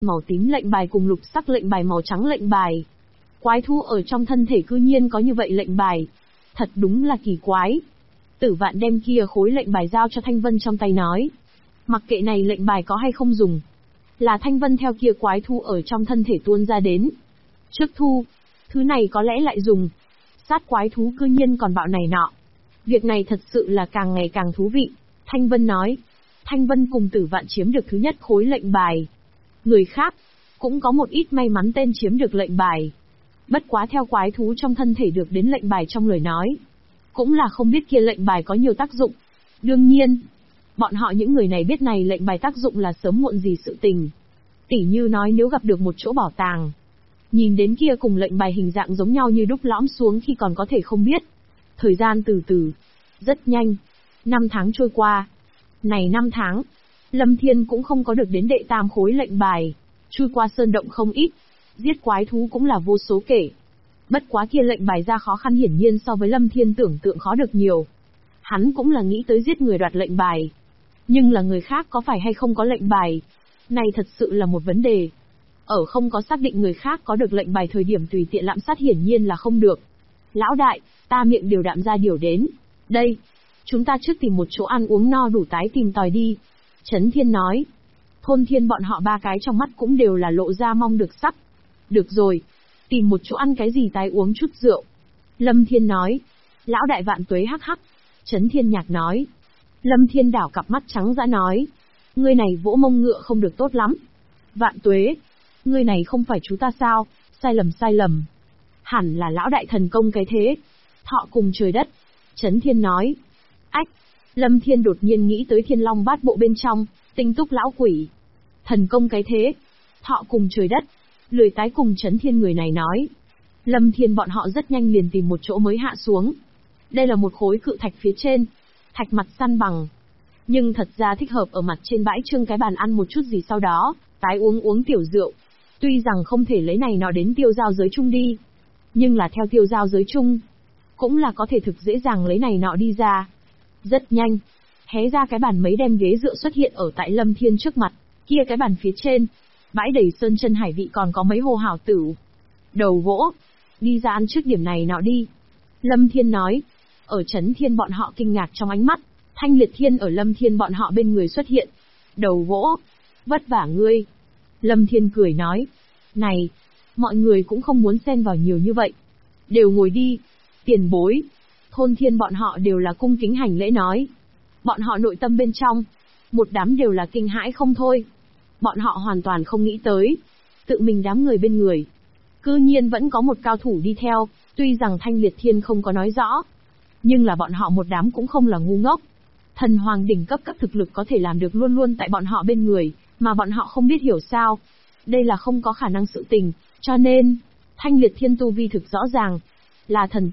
màu tím lệnh bài cùng lục sắc lệnh bài màu trắng lệnh bài. Quái thú ở trong thân thể cư nhiên có như vậy lệnh bài. Thật đúng là kỳ quái. Tử Vạn đem kia khối lệnh bài giao cho Thanh Vân trong tay nói. Mặc kệ này lệnh bài có hay không dùng. Là Thanh Vân theo kia quái thú ở trong thân thể tuôn ra đến. Trước thu, thứ này có lẽ lại dùng. Sát quái thú cư nhiên còn bạo này nọ. Việc này thật sự là càng ngày càng thú vị. Thanh Vân nói. Thanh Vân cùng Tử Vạn chiếm được thứ nhất khối lệnh bài. Người khác, cũng có một ít may mắn tên chiếm được lệnh bài. Bất quá theo quái thú trong thân thể được đến lệnh bài trong lời nói. Cũng là không biết kia lệnh bài có nhiều tác dụng. Đương nhiên, bọn họ những người này biết này lệnh bài tác dụng là sớm muộn gì sự tình. Tỉ như nói nếu gặp được một chỗ bảo tàng. Nhìn đến kia cùng lệnh bài hình dạng giống nhau như đúc lõm xuống khi còn có thể không biết. Thời gian từ từ, rất nhanh. 5 tháng trôi qua. Này 5 tháng, Lâm Thiên cũng không có được đến đệ tam khối lệnh bài. Chui qua sơn động không ít. Giết quái thú cũng là vô số kể. Bất quá kia lệnh bài ra khó khăn hiển nhiên so với Lâm Thiên tưởng tượng khó được nhiều. Hắn cũng là nghĩ tới giết người đoạt lệnh bài. Nhưng là người khác có phải hay không có lệnh bài? Này thật sự là một vấn đề. Ở không có xác định người khác có được lệnh bài thời điểm tùy tiện lạm sát hiển nhiên là không được. Lão đại, ta miệng điều đạm ra điều đến. Đây, chúng ta trước tìm một chỗ ăn uống no đủ tái tìm tòi đi. Trấn Thiên nói. Thôn Thiên bọn họ ba cái trong mắt cũng đều là lộ ra mong được sắc. Được rồi, tìm một chỗ ăn cái gì tái uống chút rượu. Lâm Thiên nói. Lão đại vạn tuế hắc hắc. Trấn Thiên nhạc nói. Lâm Thiên đảo cặp mắt trắng dã nói. Ngươi này vỗ mông ngựa không được tốt lắm. Vạn tuế. Ngươi này không phải chú ta sao, sai lầm. Hẳn là lão đại thần công cái thế. Thọ cùng trời đất. Trấn Thiên nói. Ách. Lâm Thiên đột nhiên nghĩ tới Thiên Long Bát Bộ bên trong, Tinh Túc lão quỷ. Thần công cái thế. Thọ cùng trời đất. Lười tái cùng Trấn Thiên người này nói. Lâm Thiên bọn họ rất nhanh liền tìm một chỗ mới hạ xuống. Đây là một khối cự thạch phía trên. Thạch mặt săn bằng. Nhưng thật ra thích hợp ở mặt trên bãi trưng cái bàn ăn một chút gì sau đó, tái uống tiểu rượu. Tuy rằng không thể lấy này nọ đến tiêu giao giới chung đi. Nhưng là theo tiêu giao giới chung. Cũng là có thể thực dễ dàng lấy này nọ đi ra. Rất nhanh. Hé ra cái bàn mấy đem ghế dựa xuất hiện ở tại Lâm Thiên trước mặt. Kia cái bàn phía trên. Bãi đầy sơn chân hải vị còn có mấy hồ hảo tử. Đầu gỗ. Đi ra ăn trước điểm này nọ đi. Lâm Thiên nói. Ở Trấn Thiên bọn họ kinh ngạc trong ánh mắt. Thanh Liệt Thiên ở Lâm Thiên bọn họ bên người xuất hiện. Đầu gỗ. Vất vả ngươi. Lâm Thiên cười nói. Này. Mọi người cũng không muốn xen vào nhiều như vậy. Đều ngồi đi. Tiền bối. Thôn Thiên bọn họ đều là cung kính hành lễ nói. Bọn họ nội tâm bên trong. Một đám đều là kinh hãi không thôi. Bọn họ hoàn toàn không nghĩ tới. Tự mình đám người bên người. Cư nhiên vẫn có một cao thủ đi theo. Tuy rằng Thanh Liệt Thiên không có nói rõ. Nhưng là bọn họ một đám cũng không là ngu ngốc. Thần hoàng đỉnh cấp các thực lực có thể làm được luôn luôn tại bọn họ bên người, mà bọn họ không biết hiểu sao. Đây là không có khả năng sự tình, cho nên, Thanh Liệt Thiên tu vi thực rõ ràng, là thần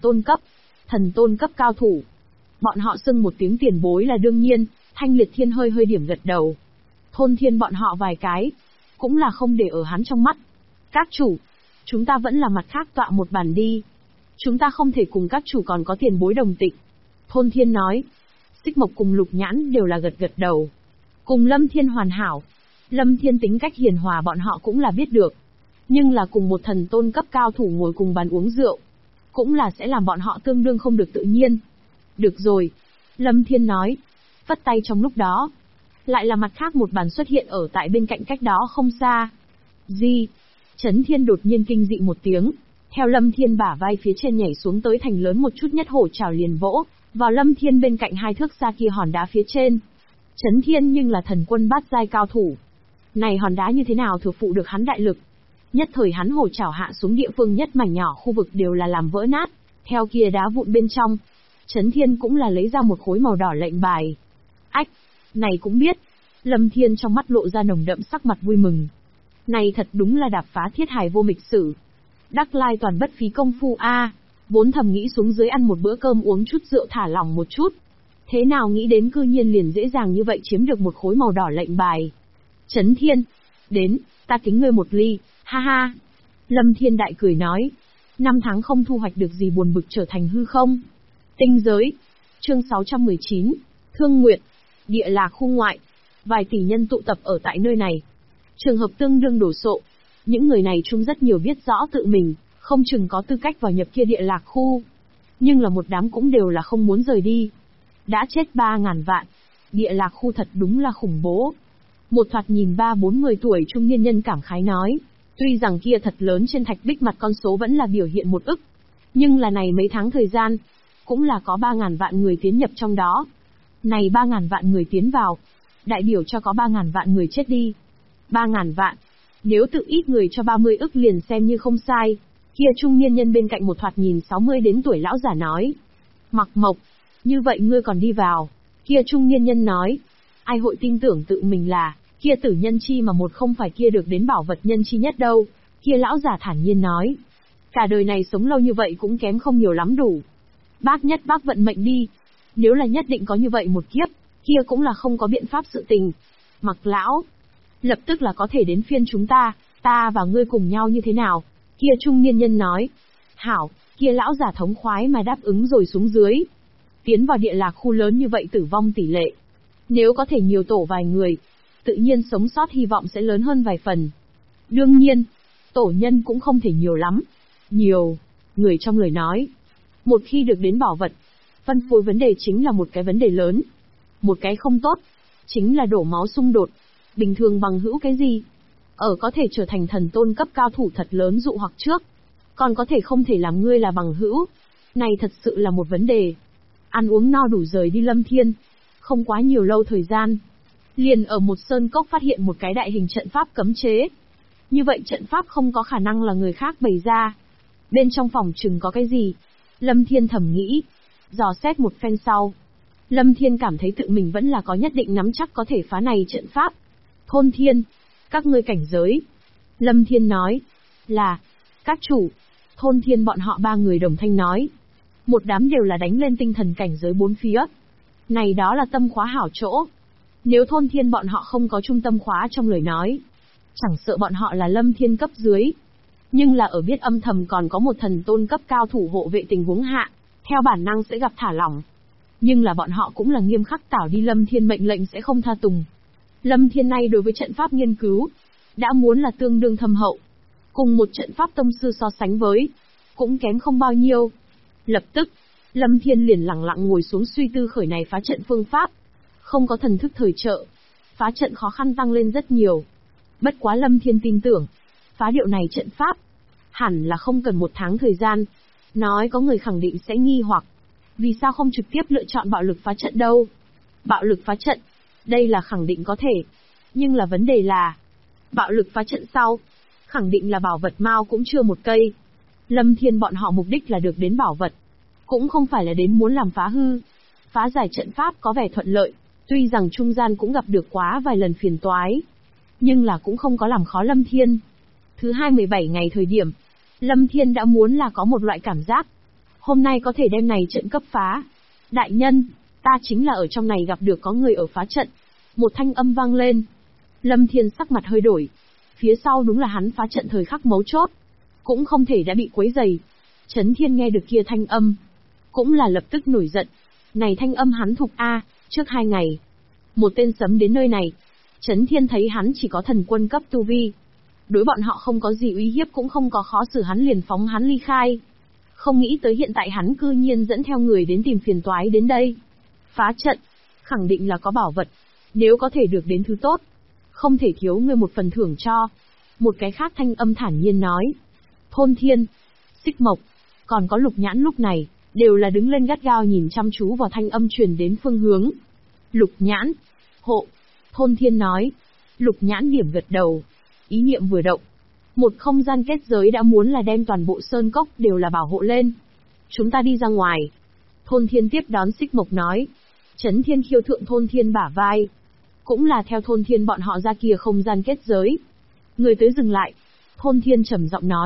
tôn cấp cao thủ. Bọn họ xưng một tiếng tiền bối là đương nhiên, Thanh Liệt Thiên hơi điểm gật đầu. Thôn Thiên bọn họ vài cái, cũng là không để ở hắn trong mắt. Các chủ, chúng ta vẫn là mặt khác tọa một bàn đi. Chúng ta không thể cùng các chủ còn có tiền bối đồng tịch. Thôn Thiên nói. Xích Mộc cùng Lục Nhãn đều là gật đầu. Cùng Lâm Thiên hoàn hảo. Lâm Thiên tính cách hiền hòa bọn họ cũng là biết được. Nhưng là cùng một thần tôn cấp cao thủ ngồi cùng bàn uống rượu. Cũng là sẽ làm bọn họ tương đương không được tự nhiên. Được rồi. Lâm Thiên nói. Vất tay trong lúc đó. Lại là mặt khác một bàn xuất hiện ở tại bên cạnh cách đó không xa. Gì? Trấn Thiên đột nhiên kinh dị một tiếng. Theo Lâm Thiên bả vai phía trên nhảy xuống tới thành lớn một chút nhất hổ trảo liền vỗ, vào Lâm Thiên bên cạnh 2 thước xa kia hòn đá phía trên. Trấn Thiên nhưng là thần quân bát giai cao thủ. Này hòn đá như thế nào thừa phụ được hắn đại lực. Nhất thời hắn hổ trảo hạ xuống địa phương nhất mảnh nhỏ khu vực đều là làm vỡ nát, theo kia đá vụn bên trong. Trấn Thiên cũng là lấy ra một khối màu đỏ lệnh bài. Ách, này cũng biết. Lâm Thiên trong mắt lộ ra nồng đậm sắc mặt vui mừng. Này thật đúng là đạp phá thiết hải vô mịch sử. Đắc lai toàn bất phí công phu a. Vốn thầm nghĩ xuống dưới ăn một bữa cơm uống chút rượu thả lỏng một chút. Thế nào nghĩ đến cư nhiên liền dễ dàng như vậy chiếm được một khối màu đỏ lệnh bài. Trấn Thiên, đến, ta kính ngươi một ly, ha ha. Lâm Thiên đại cười nói. 5 tháng không thu hoạch được gì buồn bực trở thành hư không. Tinh giới. Chương 619. Thương Nguyệt. Địa Lạc khu ngoại. Vài tỷ nhân tụ tập ở tại nơi này. Trường hợp tương đương đồ sộ. Những người này chung rất nhiều biết rõ tự mình, không chừng có tư cách vào nhập kia địa lạc khu. Nhưng là một đám cũng đều là không muốn rời đi. Đã chết 3.000 vạn. Địa lạc khu thật đúng là khủng bố. Một thoạt nhìn 3-40 tuổi trung niên nhân cảm khái nói. Tuy rằng kia thật lớn trên thạch bích mặt con số vẫn là biểu hiện 1 ức. Nhưng là này mấy tháng thời gian, cũng là có 3.000 vạn người tiến nhập trong đó. Này 3.000 vạn người tiến vào, đại biểu cho có 3.000 vạn người chết đi. 3.000 vạn, nếu tự ít người cho 30 ức liền xem như không sai. Kia trung niên nhân bên cạnh một thoạt nhìn 60 đến tuổi lão giả nói. Mặc Mộc, như vậy ngươi còn đi vào. Kia trung niên nhân nói. Ai hội tin tưởng tự mình là, kia tử nhân chi mà một không phải kia được đến bảo vật nhân chi nhất đâu. Kia lão giả thản nhiên nói. Cả đời này sống lâu như vậy cũng kém không nhiều lắm đủ. Bác nhất bác vận mệnh đi. Nếu là nhất định có như vậy một kiếp, kia cũng là không có biện pháp sự tình. Mặc lão, lập tức là có thể đến phiên chúng ta và ngươi cùng nhau như thế nào? Kia trung niên nhân nói. Hảo, kia lão giả thống khoái mà đáp ứng rồi xuống dưới. Tiến vào địa lạc khu lớn như vậy tử vong tỷ lệ. Nếu có thể nhiều tổ vài người, tự nhiên sống sót hy vọng sẽ lớn hơn vài phần. Đương nhiên, tổ nhân cũng không thể nhiều lắm. Nhiều, người trong lời nói. Một khi được đến bảo vật, phân phối vấn đề chính là một cái vấn đề lớn. Một cái không tốt, chính là đổ máu xung đột. Bình thường bằng hữu cái gì? Ở có thể trở thành thần tôn cấp cao thủ thật lớn dụ hoặc trước. Còn có thể không thể làm ngươi là bằng hữu. Này thật sự là một vấn đề. Ăn uống no đủ rời đi Lâm Thiên. Không quá nhiều lâu thời gian. Liền ở một sơn cốc phát hiện một cái đại hình trận pháp cấm chế. Như vậy trận pháp không có khả năng là người khác bày ra. Bên trong phòng chừng có cái gì? Lâm Thiên thầm nghĩ. Dò xét một phen sau. Lâm Thiên cảm thấy tự mình vẫn là có nhất định nắm chắc có thể phá này trận pháp. Thôn Thiên, các ngươi cảnh giới. Lâm Thiên nói. Là, các chủ. Thôn Thiên bọn họ 3 người đồng thanh nói. Một đám đều là đánh lên tinh thần cảnh giới 4 phía. Này đó là tâm khóa hảo chỗ. Nếu Thôn Thiên bọn họ không có trung tâm khóa trong lời nói, chẳng sợ bọn họ là Lâm Thiên cấp dưới. Nhưng là ở biết âm thầm còn có một thần tôn cấp cao thủ hộ vệ tình huống hạ, theo bản năng sẽ gặp thả lỏng. Nhưng là bọn họ cũng là nghiêm khắc tảo đi Lâm Thiên mệnh lệnh sẽ không tha tùng. Lâm Thiên nay đối với trận pháp nghiên cứu, đã muốn là tương đương thâm hậu. Cùng một trận pháp tông sư so sánh với, cũng kém không bao nhiêu. Lập tức, Lâm Thiên liền lặng lặng ngồi xuống suy tư khởi này phá trận phương pháp. Không có thần thức thời trợ, phá trận khó khăn tăng lên rất nhiều. Bất quá Lâm Thiên tin tưởng, phá điệu này trận pháp, hẳn là không cần 1 tháng thời gian. Nói có người khẳng định sẽ nghi hoặc, vì sao không trực tiếp lựa chọn bạo lực phá trận đâu? Bạo lực phá trận, đây là khẳng định có thể. Nhưng là vấn đề là, bạo lực phá trận sau, khẳng định là bảo vật mao cũng chưa một cây. Lâm Thiên bọn họ mục đích là được đến bảo vật, cũng không phải là đến muốn làm phá hư. Phá giải trận pháp có vẻ thuận lợi, tuy rằng trung gian cũng gặp được quá vài lần phiền toái, nhưng là cũng không có làm khó Lâm Thiên. Thứ 17 ngày thời điểm, Lâm Thiên đã muốn là có một loại cảm giác. Hôm nay có thể đem này trận cấp phá. Đại nhân, ta chính là ở trong này gặp được có người ở phá trận. Một thanh âm vang lên. Lâm Thiên sắc mặt hơi đổi. Phía sau đúng là hắn phá trận thời khắc mấu chốt. Cũng không thể đã bị quấy rầy. Trấn Thiên nghe được kia thanh âm, cũng là lập tức nổi giận. Này thanh âm hắn thuộc A, trước 2 ngày. Một tên sấm đến nơi này. Trấn Thiên thấy hắn chỉ có thần quân cấp tu vi. Đối bọn họ không có gì uy hiếp cũng không có khó xử hắn liền phóng hắn ly khai. Không nghĩ tới hiện tại hắn cư nhiên dẫn theo người đến tìm phiền toái đến đây. Phá trận, khẳng định là có bảo vật. Nếu có thể được đến thứ tốt, không thể thiếu ngươi một phần thưởng cho. Một cái khác thanh âm thản nhiên nói. Thôn Thiên, Xích Mộc, còn có Lục Nhãn lúc này, đều là đứng lên gắt gao nhìn chăm chú vào thanh âm truyền đến phương hướng. Lục Nhãn, hộ, Thôn Thiên nói. Lục Nhãn điểm gật đầu. Ý niệm vừa động, một không gian kết giới đã muốn là đem toàn bộ sơn cốc đều là bảo hộ lên. Chúng ta đi ra ngoài. Thôn Thiên tiếp đón Xích Mộc nói. Trấn Thiên khiêu thượng Thôn Thiên bả vai. Cũng là theo Thôn Thiên bọn họ ra kia không gian kết giới. Người tới dừng lại. Thôn Thiên trầm giọng nói.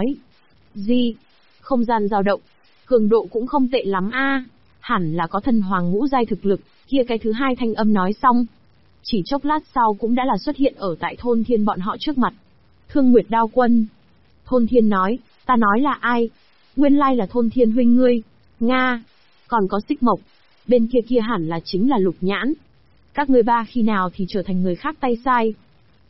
Gì? Không gian dao động. Cường độ cũng không tệ lắm a. Hẳn là có thần hoàng ngũ giai thực lực. Kia cái thứ 2 thanh âm nói xong, chỉ chốc lát sau cũng đã là xuất hiện ở tại Thôn Thiên bọn họ trước mặt. Thương Nguyệt Đao Quân. Thôn Thiên nói, ta nói là ai? Nguyên lai là Thôn Thiên huynh ngươi. Nga. Còn có Xích Mộc. Bên kia kia hẳn là chính là Lục Nhãn. Các ngươi 3 khi nào thì trở thành người khác tay sai?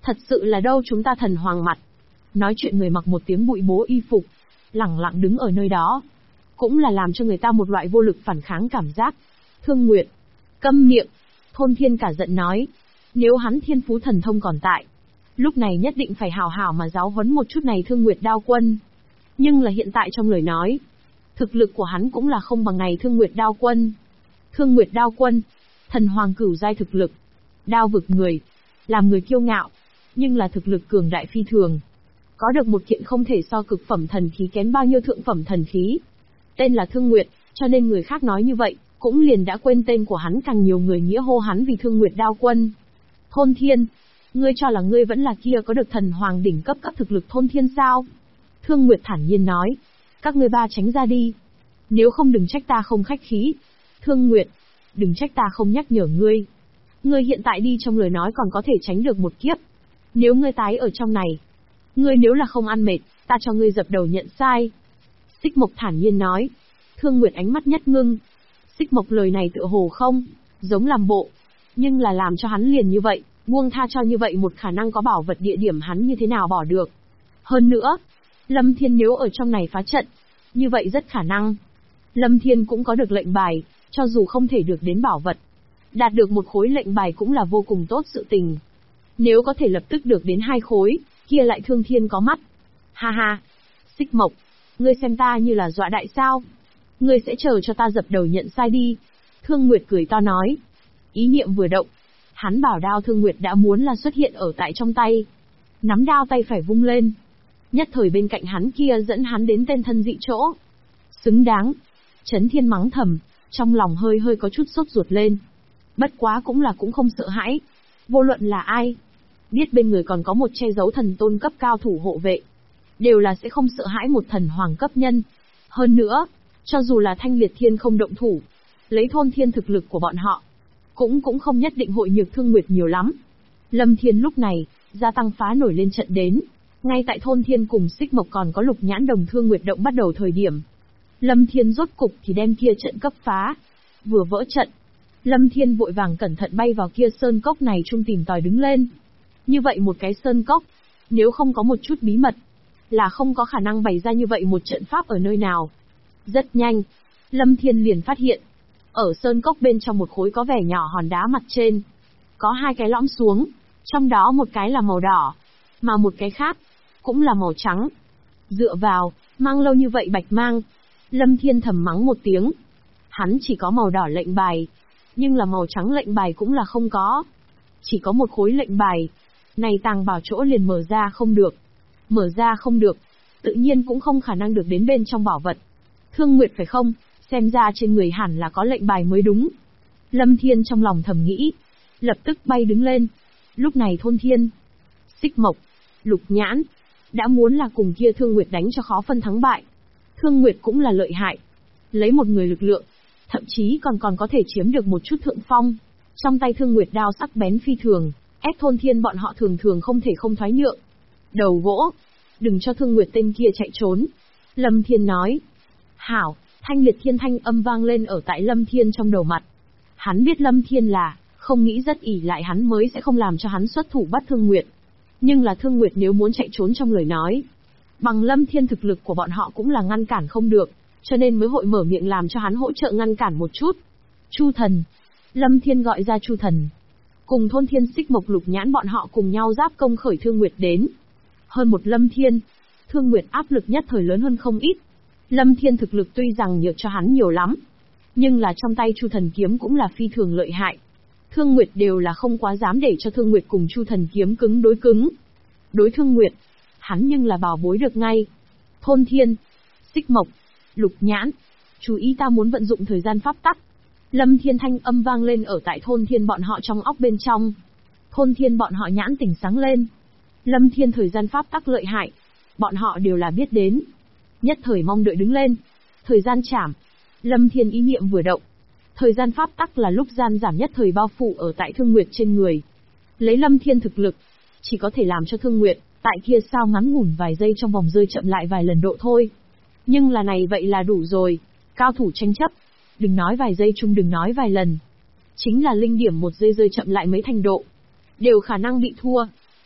Thật sự là đâu chúng ta thần hoàng mặt. Nói chuyện người mặc một tiếng bụi bố y phục, lẳng lặng đứng ở nơi đó. Cũng là làm cho người ta một loại vô lực phản kháng cảm giác. Thương Nguyệt, câm miệng. Thôn Thiên cả giận nói. Nếu hắn thiên phú thần thông còn tại, lúc này nhất định phải hảo hảo mà giáo huấn một chút này Thương Nguyệt Đao Quân. Nhưng là hiện tại trong lời nói, thực lực của hắn cũng là không bằng này Thương Nguyệt Đao Quân. Thương Nguyệt Đao Quân, thần hoàng cửu giai thực lực, đao vực người, làm người kiêu ngạo, nhưng là thực lực cường đại phi thường. Có được một kiện không thể so cực phẩm thần khí kém bao nhiêu thượng phẩm thần khí. Tên là Thương Nguyệt, cho nên người khác nói như vậy, cũng liền đã quên tên của hắn, càng nhiều người nghĩa hô hắn vì Thương Nguyệt Đao Quân. Thôn Thiên, ngươi cho là ngươi vẫn là kia có được thần hoàng đỉnh cấp các thực lực Thôn Thiên sao? Thương Nguyệt thản nhiên nói, các ngươi ba tránh ra đi. Nếu không đừng trách ta không khách khí. Thương Nguyệt, đừng trách ta không nhắc nhở ngươi. Ngươi hiện tại đi trong lời nói còn có thể tránh được một kiếp. Nếu ngươi tái ở trong này, ngươi nếu là không ăn mệt, ta cho ngươi dập đầu nhận sai. Xích Mộc thản nhiên nói. Thương Nguyệt ánh mắt nhất ngưng. Xích Mộc lời này tựa hồ không giống làm bộ, nhưng là làm cho hắn liền như vậy, buông tha cho như vậy một khả năng có bảo vật địa điểm hắn như thế nào bỏ được. Hơn nữa, Lâm Thiên nếu ở trong này phá trận, như vậy rất khả năng Lâm Thiên cũng có được lệnh bài, cho dù không thể được đến bảo vật, đạt được một khối lệnh bài cũng là vô cùng tốt sự tình. Nếu có thể lập tức được đến 2 khối, kia lại Thương Thiên có mắt. Ha ha, Xích Mộc, ngươi xem ta như là dọa đại sao? Ngươi sẽ chờ cho ta dập đầu nhận sai đi. Thương Nguyệt cười to nói. Ý niệm vừa động, hắn bảo đao Thương Nguyệt đã muốn là xuất hiện ở tại trong tay. Nắm đao tay phải vung lên. Nhất thời bên cạnh hắn kia dẫn hắn đến tên thân dị chỗ. Xứng đáng. Chấn Thiên mắng thầm, trong lòng hơi hơi có chút sốt ruột lên. Bất quá cũng không sợ hãi. Vô luận là ai, biết bên người còn có một che giấu thần tôn cấp cao thủ hộ vệ, đều là sẽ không sợ hãi một thần hoàng cấp nhân. Hơn nữa, cho dù là Thanh Liệt Thiên không động thủ, lấy Thôn Thiên thực lực của bọn họ, cũng không nhất định hội nhược Thương Nguyệt nhiều lắm. Lâm Thiên lúc này, gia tăng phá nổi lên trận đến. Ngay tại Thôn Thiên cùng Xích Mộc còn có Lục Nhãn Đồng Thương Nguyệt động bắt đầu thời điểm, Lâm Thiên rốt cục thì đem kia trận cấp phá. Vừa vỡ trận, Lâm Thiên vội vàng cẩn thận bay vào kia sơn cốc này trung tìm tòi đứng lên. Như vậy một cái sơn cốc, nếu không có một chút bí mật, là không có khả năng bày ra như vậy một trận pháp ở nơi nào. Rất nhanh, Lâm Thiên liền phát hiện, ở sơn cốc bên trong một khối có vẻ nhỏ hòn đá mặt trên, có 2 cái lõm xuống, trong đó một cái là màu đỏ, mà một cái khác cũng là màu trắng. Dựa vào, mang lâu như vậy bạch mang, Lâm Thiên thầm mắng một tiếng. Hắn chỉ có màu đỏ lệnh bài, nhưng là màu trắng lệnh bài cũng là không có. Chỉ có một khối lệnh bài, này tàng bảo chỗ liền mở ra không được. Mở ra không được, tự nhiên cũng không khả năng được đến bên trong bảo vật. Thương Nguyệt phải không, xem ra trên người hẳn là có lệnh bài mới đúng. Lâm Thiên trong lòng thầm nghĩ, lập tức bay đứng lên. Lúc này Thôn Thiên, Xích Mộc, Lục Nhãn, đã muốn là cùng kia Thương Nguyệt đánh cho khó phân thắng bại. Thương Nguyệt cũng là lợi hại, lấy một người lực lượng, thậm chí còn có thể chiếm được một chút thượng phong. Trong tay Thương Nguyệt đao sắc bén phi thường, ép Thôn Thiên bọn họ thường không thể không thoái nhượng. Đầu gỗ, đừng cho Thương Nguyệt tên kia chạy trốn. Lâm Thiên nói. Hảo, Thanh Liệt Thiên thanh âm vang lên ở tại Lâm Thiên trong đầu mặt. Hắn biết Lâm Thiên là, không nghĩ rất ỷ lại hắn mới sẽ không làm cho hắn xuất thủ bắt Thương Nguyệt. Nhưng là Thương Nguyệt nếu muốn chạy trốn trong lời nói, bằng Lâm Thiên thực lực của bọn họ cũng là ngăn cản không được, cho nên mới hội mở miệng làm cho hắn hỗ trợ ngăn cản một chút. Chu Thần. Lâm Thiên gọi ra Chu Thần. Cùng Thôn Thiên, Xích Mộc, Lục Nhãn bọn họ cùng nhau giáp công khởi Thương Nguyệt đến. Hơn một Lâm Thiên, Thương Nguyệt áp lực nhất thời lớn hơn không ít. Lâm Thiên thực lực tuy rằng nhược cho hắn nhiều lắm, nhưng là trong tay Chu Thần kiếm cũng là phi thường lợi hại. Thương Nguyệt đều là không quá dám để cho Thương Nguyệt cùng Chu Thần kiếm cứng đối cứng. Đối Thương Nguyệt, hắn nhưng là bảo bối được ngay. Thôn Thiên, Xích Mộc, Lục Nhãn, chú ý ta muốn vận dụng thời gian pháp tắc. Lâm Thiên thanh âm vang lên ở tại Thôn Thiên bọn họ trong óc bên trong. Thôn Thiên bọn họ nhãn tỉnh sáng lên. Lâm Thiên thời gian pháp tắc lợi hại, bọn họ đều là biết đến. Nhất thời mong đợi đứng lên. Thời gian chảm. Lâm Thiên ý niệm vừa động. Thời gian pháp tắc là lúc gian giảm nhất thời bao phủ ở tại Thương Nguyệt trên người. Lấy Lâm Thiên thực lực, chỉ có thể làm cho Thương Nguyệt, tại kia sao ngắn ngủn vài giây trong vòng rơi chậm lại vài lần độ thôi. Nhưng là này vậy là đủ rồi. Cao thủ tranh chấp. Đừng nói vài giây chung, đừng nói vài lần. Chính là linh điểm 1 giây rơi chậm lại mấy thành độ, đều khả năng bị thua.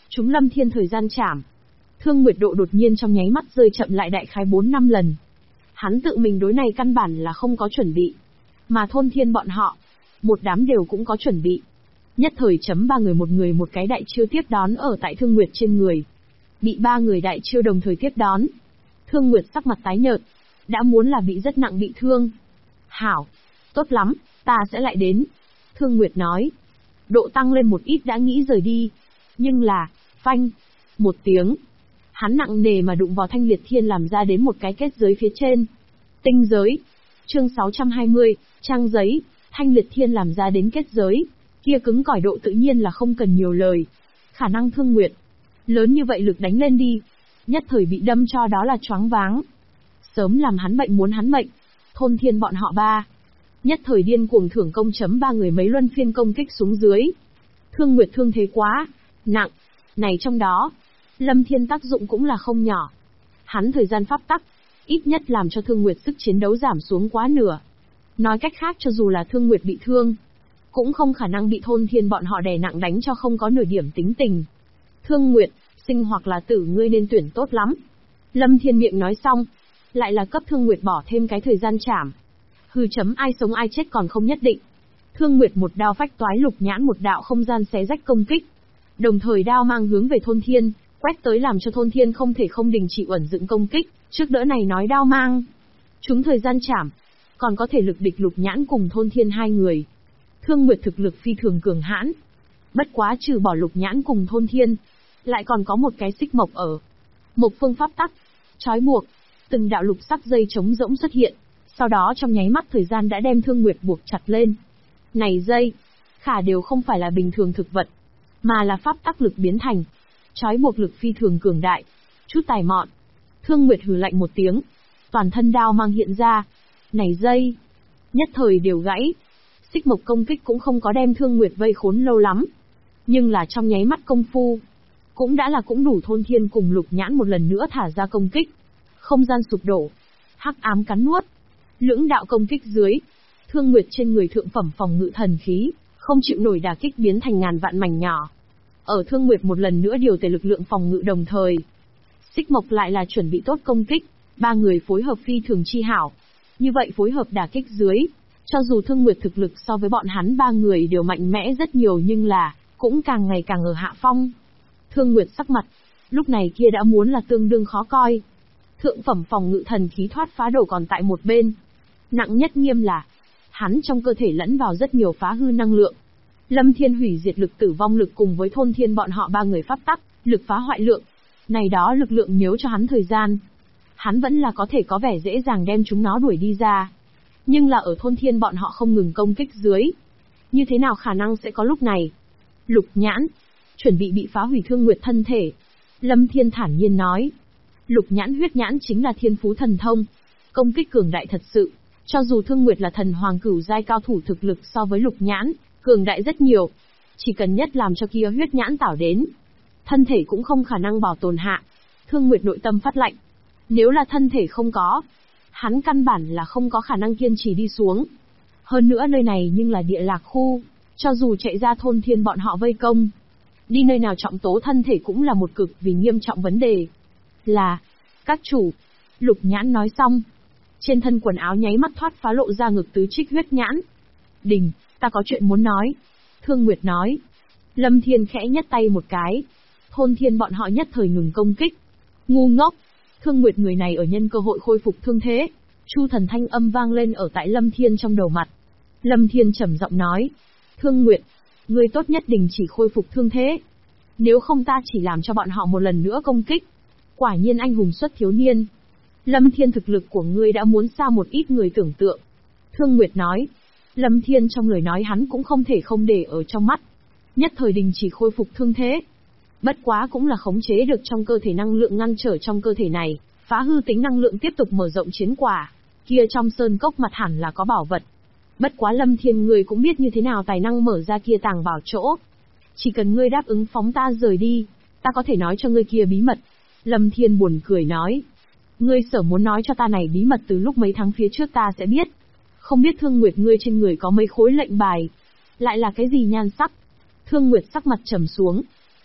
Chúng Lâm Thiên thời gian chảm. Thương Nguyệt độ đột nhiên trong nháy mắt rơi chậm lại đại khái 4-5 lần. Hắn tự mình đối này căn bản là không có chuẩn bị. Mà Thôn Thiên bọn họ, một đám đều cũng có chuẩn bị. Nhất thời chấm ba người một cái đại chiêu tiếp đón ở tại Thương Nguyệt trên người. Bị ba người đại chiêu đồng thời tiếp đón. Thương Nguyệt sắc mặt tái nhợt, đã muốn là bị rất nặng bị thương. Hảo, tốt lắm, ta sẽ lại đến. Thương Nguyệt nói. Độ tăng lên một ít đã nghĩ rời đi. Nhưng là, phanh, một tiếng. Hắn nặng nề mà đụng vào thanh liệt thiên làm ra đến một cái kết giới phía trên. Tinh giới. Chương 620, trang giấy, thanh liệt thiên làm ra đến kết giới. Kia cứng cỏi độ tự nhiên là không cần nhiều lời. Khả năng Thương Nguyệt. Lớn như vậy lực đánh lên đi. Nhất thời bị đâm cho đó là choáng váng. Sớm làm hắn bệnh muốn hắn mệnh. Thôn Thiên bọn họ ba. Nhất thời điên cuồng thưởng công chấm ba người mấy luân phiên công kích xuống dưới. Thương Nguyệt thương thế quá nặng. Này trong đó, Lâm Thiên tác dụng cũng là không nhỏ. Hắn thời gian pháp tắc, ít nhất làm cho Thương Nguyệt sức chiến đấu giảm xuống quá nửa. Nói cách khác cho dù là Thương Nguyệt bị thương, cũng không khả năng bị Thôn Thiên bọn họ đè nặng đánh cho không có nửa điểm tính tình. Thương Nguyệt, sinh hoặc là tử ngươi nên tuyển tốt lắm. Lâm Thiên miệng nói xong, lại là cấp Thương Nguyệt bỏ thêm cái thời gian chảm. Hư chấm ai sống ai chết còn không nhất định. Thương Nguyệt một đao phách toái lục nhãn một đạo không gian xé rách công kích. Đồng thời đao mang hướng về Thôn Thiên, quét tới làm cho Thôn Thiên không thể không đình chỉ uẩn dựng công kích, trước đỡ này nói đao mang. Chúng thời gian chảm, còn có thể lực địch lục nhãn cùng Thôn Thiên hai người. Thương Nguyệt thực lực phi thường cường hãn. Bất quá trừ bỏ lục nhãn cùng Thôn Thiên, lại còn có một cái xích mộc ở. Một phương pháp tắc, trói buộc, từng đạo lục sắc dây trống rỗng xuất hiện, sau đó trong nháy mắt thời gian đã đem Thương Nguyệt buộc chặt lên. Này dây, khả đều không phải là bình thường thực vật, mà là pháp tắc lực biến thành. Trói buộc lực phi thường cường đại, chút tài mọn. Thương Nguyệt hừ lạnh một tiếng, toàn thân đao mang hiện ra. Này dây, nhất thời đều gãy. Xích mộc công kích cũng không có đem Thương Nguyệt vây khốn lâu lắm. Nhưng là trong nháy mắt công phu, cũng đã là cũng đủ Thôn Thiên cùng lục nhãn một lần nữa thả ra công kích. Không gian sụp đổ, hắc ám cắn nuốt. Lưỡng đạo công kích dưới, Thương Nguyệt trên người thượng phẩm phòng ngự thần khí, không chịu nổi đả kích biến thành ngàn vạn mảnh nhỏ. Ở Thương Nguyệt một lần nữa điều tề lực lượng phòng ngự đồng thời. Xích mộc lại là chuẩn bị tốt công kích, ba người phối hợp phi thường chi hảo. Như vậy phối hợp đả kích dưới, cho dù Thương Nguyệt thực lực so với bọn hắn ba người đều mạnh mẽ rất nhiều nhưng là, cũng càng ngày càng ở hạ phong. Thương Nguyệt sắc mặt, lúc này kia đã muốn là tương đương khó coi. Thượng phẩm phòng ngự thần khí thoát phá đổ còn tại một bên. Nặng nhất nghiêm là, hắn trong cơ thể lẫn vào rất nhiều phá hư năng lượng. Lâm Thiên hủy diệt lực tử vong lực cùng với Thôn Thiên bọn họ ba người pháp tắc, lực phá hoại lượng. Này đó lực lượng nếu cho hắn thời gian, hắn vẫn là có thể có vẻ dễ dàng đem chúng nó đuổi đi ra. Nhưng là ở Thôn Thiên bọn họ không ngừng công kích dưới. Như thế nào khả năng sẽ có lúc này? Lục nhãn, chuẩn bị phá hủy Thương Nguyệt thân thể. Lâm Thiên thản nhiên nói. Lục nhãn huyết nhãn chính là thiên phú thần thông. Công kích cường đại thật sự. Cho dù Thương Nguyệt là thần hoàng cửu giai cao thủ thực lực so với lục nhãn, cường đại rất nhiều. Chỉ cần nhất làm cho kia huyết nhãn tảo đến. Thân thể cũng không khả năng bảo tồn hạ. Thương Nguyệt nội tâm phát lạnh. Nếu là thân thể không có, hắn căn bản là không có khả năng kiên trì đi xuống. Hơn nữa nơi này nhưng là địa lạc khu. Cho dù chạy ra Thôn Thiên bọn họ vây công, đi nơi nào trọng tố thân thể cũng là một cực vì nghiêm trọng vấn đề. Là, các chủ, lục nhãn nói xong. Trên thân quần áo nháy mắt thoát phá lộ ra ngực tứ trích huyết nhãn. Đình, ta có chuyện muốn nói. Thương Nguyệt nói. Lâm Thiên khẽ nhấc tay một cái. Thôn Thiên bọn họ nhất thời ngừng công kích. Ngu ngốc. Thương Nguyệt người này ở nhân cơ hội khôi phục thương thế. Chu thần thanh âm vang lên ở tại Lâm Thiên trong đầu mặt. Lâm Thiên trầm giọng nói. Thương Nguyệt, ngươi tốt nhất đình chỉ khôi phục thương thế. Nếu không ta chỉ làm cho bọn họ một lần nữa công kích. Quả nhiên anh hùng xuất thiếu niên. Lâm Thiên thực lực của ngươi đã muốn xa một ít người tưởng tượng. Thương Nguyệt nói. Lâm Thiên trong lời nói hắn cũng không thể không để ở trong mắt. Nhất thời đình chỉ khôi phục thương thế. Bất quá cũng là khống chế được trong cơ thể năng lượng ngăn trở trong cơ thể này, phá hư tính năng lượng tiếp tục mở rộng chiến quả. Kia trong sơn cốc mặt hẳn là có bảo vật. Bất quá Lâm Thiên ngươi cũng biết như thế nào tài năng mở ra kia tàng bảo chỗ. Chỉ cần ngươi đáp ứng phóng ta rời đi, ta có thể nói cho ngươi kia bí mật. Lâm Thiên buồn cười nói. Ngươi sở muốn nói cho ta này bí mật từ lúc mấy tháng phía trước ta sẽ biết. Không biết Thương Nguyệt ngươi trên người có mấy khối lệnh bài. Lại là cái gì nhan sắc? Thương Nguyệt sắc mặt trầm xuống.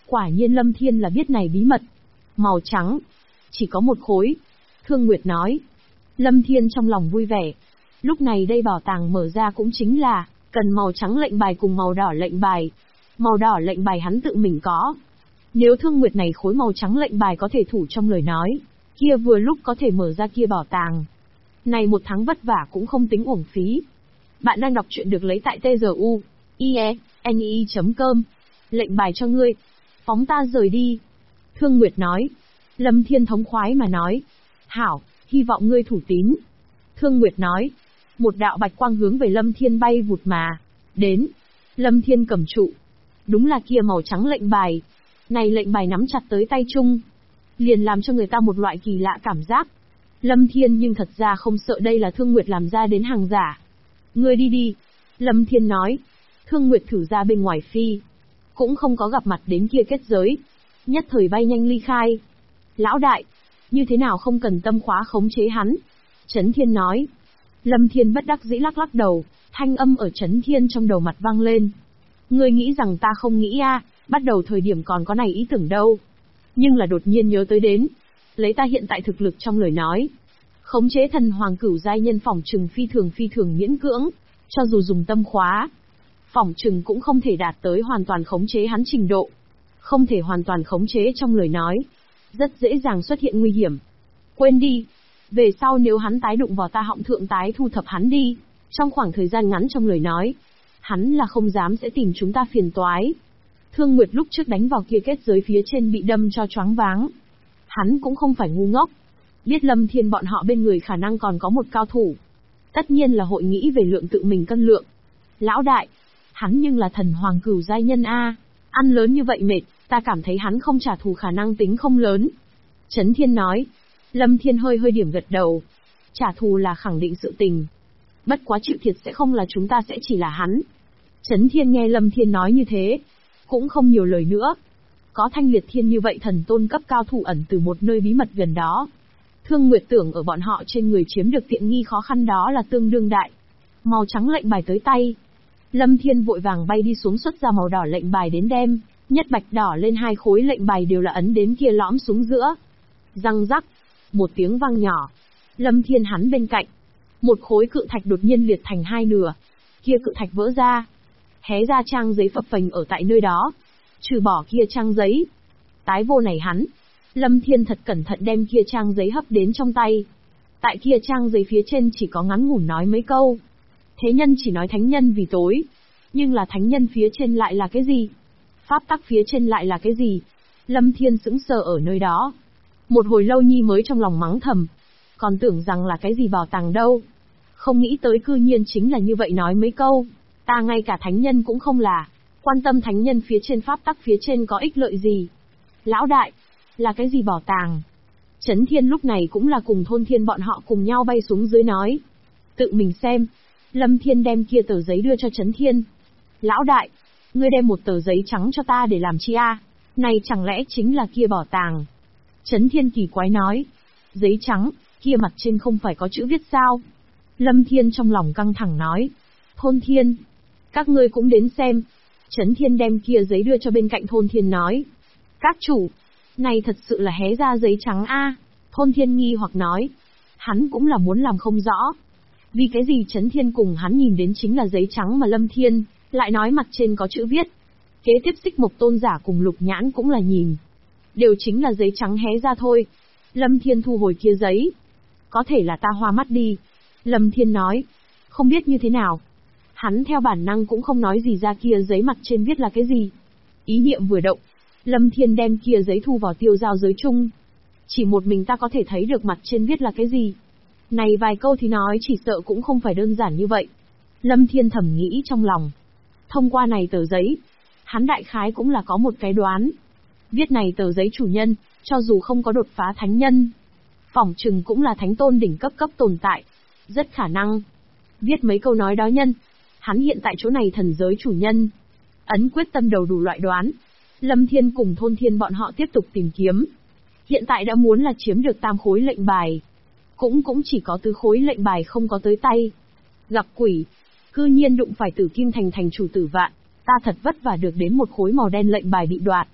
Quả nhiên Lâm Thiên là biết này bí mật. Màu trắng. Chỉ có một khối. Thương Nguyệt nói. Lâm Thiên trong lòng vui vẻ. Lúc này đây bảo tàng mở ra cũng chính là, cần màu trắng lệnh bài cùng màu đỏ lệnh bài. Màu đỏ lệnh bài hắn tự mình có. Nếu Thương Nguyệt này khối màu trắng lệnh bài có thể thủ trong lời nói, kia vừa lúc có thể mở ra kia bảo tàng. Này một tháng vất vả cũng không tính uổng phí. Bạn đang đọc truyện được lấy tại tzu.ie.com. Lệnh bài cho ngươi. Phóng ta rời đi. Thương Nguyệt nói. Lâm Thiên thống khoái mà nói. Hảo, hy vọng ngươi thủ tín. Thương Nguyệt nói. Một đạo bạch quang hướng về Lâm Thiên bay vụt mà. Đến. Lâm Thiên cầm trụ. Đúng là kia màu trắng lệnh bài. Này lệnh bài nắm chặt tới tay chung. Liền làm cho người ta một loại kỳ lạ cảm giác. Lâm Thiên nhưng thật ra không sợ đây là Thương Nguyệt làm ra đến hàng giả. Ngươi đi đi. Lâm Thiên nói. Thương Nguyệt thử ra bên ngoài phi. Cũng không có gặp mặt đến kia kết giới. Nhất thời bay nhanh ly khai. Lão đại. Như thế nào không cần tâm khóa khống chế hắn? Trấn Thiên nói. Lâm Thiên bất đắc dĩ lắc lắc đầu. Thanh âm ở Trấn Thiên trong đầu mặt vang lên. Ngươi nghĩ rằng ta không nghĩ à, bắt đầu thời điểm còn có này ý tưởng đâu. Nhưng là đột nhiên nhớ tới đến. Lấy ta hiện tại thực lực trong lời nói. Khống chế thần hoàng cửu giai nhân phỏng trừng phi thường miễn cưỡng. Cho dù dùng tâm khóa. Phỏng trừng cũng không thể đạt tới hoàn toàn khống chế hắn trình độ. Không thể hoàn toàn khống chế trong lời nói. Rất dễ dàng xuất hiện nguy hiểm. Quên đi. Về sau nếu hắn tái đụng vào ta họng thượng tái thu thập hắn đi. Trong khoảng thời gian ngắn trong lời nói. Hắn là không dám sẽ tìm chúng ta phiền toái. Thương Nguyệt lúc trước đánh vào kia kết giới phía trên bị đâm cho choáng váng. Hắn cũng không phải ngu ngốc. Biết Lâm Thiên bọn họ bên người khả năng còn có một cao thủ. Tất nhiên là hội nghĩ về lượng tự mình cân lượng. Lão đại. Hắn nhưng là thần hoàng cửu giai nhân A. Ăn lớn như vậy mệt, ta cảm thấy hắn không trả thù khả năng tính không lớn. Trấn Thiên nói. Lâm Thiên hơi điểm gật đầu. Trả thù là khẳng định sự tình. Bất quá chịu thiệt sẽ không là chúng ta sẽ chỉ là hắn. Trấn Thiên nghe Lâm Thiên nói như thế. Cũng không nhiều lời nữa. Có Thanh Liệt Thiên như vậy thần tôn cấp cao thủ ẩn từ một nơi bí mật gần đó. Thương Nguyệt tưởng ở bọn họ trên người chiếm được tiện nghi khó khăn đó là tương đương đại. Màu trắng lệnh bài tới tay. Lâm Thiên vội vàng bay đi xuống xuất ra màu đỏ lệnh bài đến đem. Nhất bạch đỏ lên hai khối lệnh bài đều là ấn đến kia lõm xuống giữa. Răng rắc. Một tiếng vang nhỏ. Lâm Thiên hắn bên cạnh. Một khối cự thạch đột nhiên liệt thành hai nửa. Kia cự thạch vỡ ra. Hé ra trang giấy phập phềnh ở tại nơi đó. Trừ bỏ kia trang giấy. Tái vô này hắn. Lâm Thiên thật cẩn thận đem kia trang giấy hấp đến trong tay. Tại kia trang giấy phía trên chỉ có ngắn ngủn nói mấy câu. Thế nhân chỉ nói thánh nhân vì tối. Nhưng là thánh nhân phía trên lại là cái gì? Pháp tắc phía trên lại là cái gì? Lâm Thiên sững sờ ở nơi đó. Một hồi lâu nhi mới trong lòng mắng thầm. Còn tưởng rằng là cái gì bảo tàng đâu. Không nghĩ tới cư nhiên chính là như vậy nói mấy câu. Ta ngay cả thánh nhân cũng không là. Quan tâm thánh nhân phía trên pháp tắc phía trên có ích lợi gì? Lão đại, là cái gì bảo tàng? Trấn Thiên lúc này cũng là cùng Thôn Thiên bọn họ cùng nhau bay xuống dưới nói. Tự mình xem. Lâm Thiên đem kia tờ giấy đưa cho Trấn Thiên. Lão đại, ngươi đem một tờ giấy trắng cho ta để làm chi a? Này chẳng lẽ chính là kia bảo tàng? Trấn Thiên kỳ quái nói. Giấy trắng, kia mặt trên không phải có chữ viết sao? Lâm Thiên trong lòng căng thẳng nói. Thôn Thiên, các ngươi cũng đến xem. Trấn Thiên đem kia giấy đưa cho bên cạnh Thôn Thiên nói. Các chủ, này thật sự là hé ra giấy trắng a? Thôn Thiên nghi hoặc nói. Hắn cũng là muốn làm không rõ. Vì cái gì Trấn Thiên cùng hắn nhìn đến chính là giấy trắng mà Lâm Thiên lại nói mặt trên có chữ viết. Kế tiếp Xích Mộc Tôn giả cùng Lục Nhãn cũng là nhìn. Đều chính là giấy trắng hé ra thôi. Lâm Thiên thu hồi kia giấy. Có thể là ta hoa mắt đi. Lâm Thiên nói. Không biết như thế nào. Hắn theo bản năng cũng không nói gì ra kia giấy mặt trên viết là cái gì. Ý niệm vừa động. Lâm Thiên đem kia giấy thu vào tiêu giao giới chung. Chỉ một mình ta có thể thấy được mặt trên viết là cái gì. Này vài câu thì nói chỉ sợ cũng không phải đơn giản như vậy. Lâm Thiên thầm nghĩ trong lòng. Thông qua này tờ giấy, hắn đại khái cũng là có một cái đoán. Viết này tờ giấy chủ nhân, cho dù không có đột phá thánh nhân, phỏng chừng cũng là thánh tôn đỉnh cấp tồn tại. Rất khả năng. Viết mấy câu nói đó nhân. Hắn hiện tại chỗ này thần giới chủ nhân. Ấn quyết tâm đầu đủ loại đoán. Lâm Thiên cùng Thôn Thiên bọn họ tiếp tục tìm kiếm. Hiện tại đã muốn là chiếm được 8 khối lệnh bài. Cũng chỉ có 4 khối lệnh bài không có tới tay. Gặp quỷ. Cư nhiên đụng phải Tử Kim thành chủ Tử Vạn. Ta thật vất vả được đến một khối màu đen lệnh bài bị đoạt.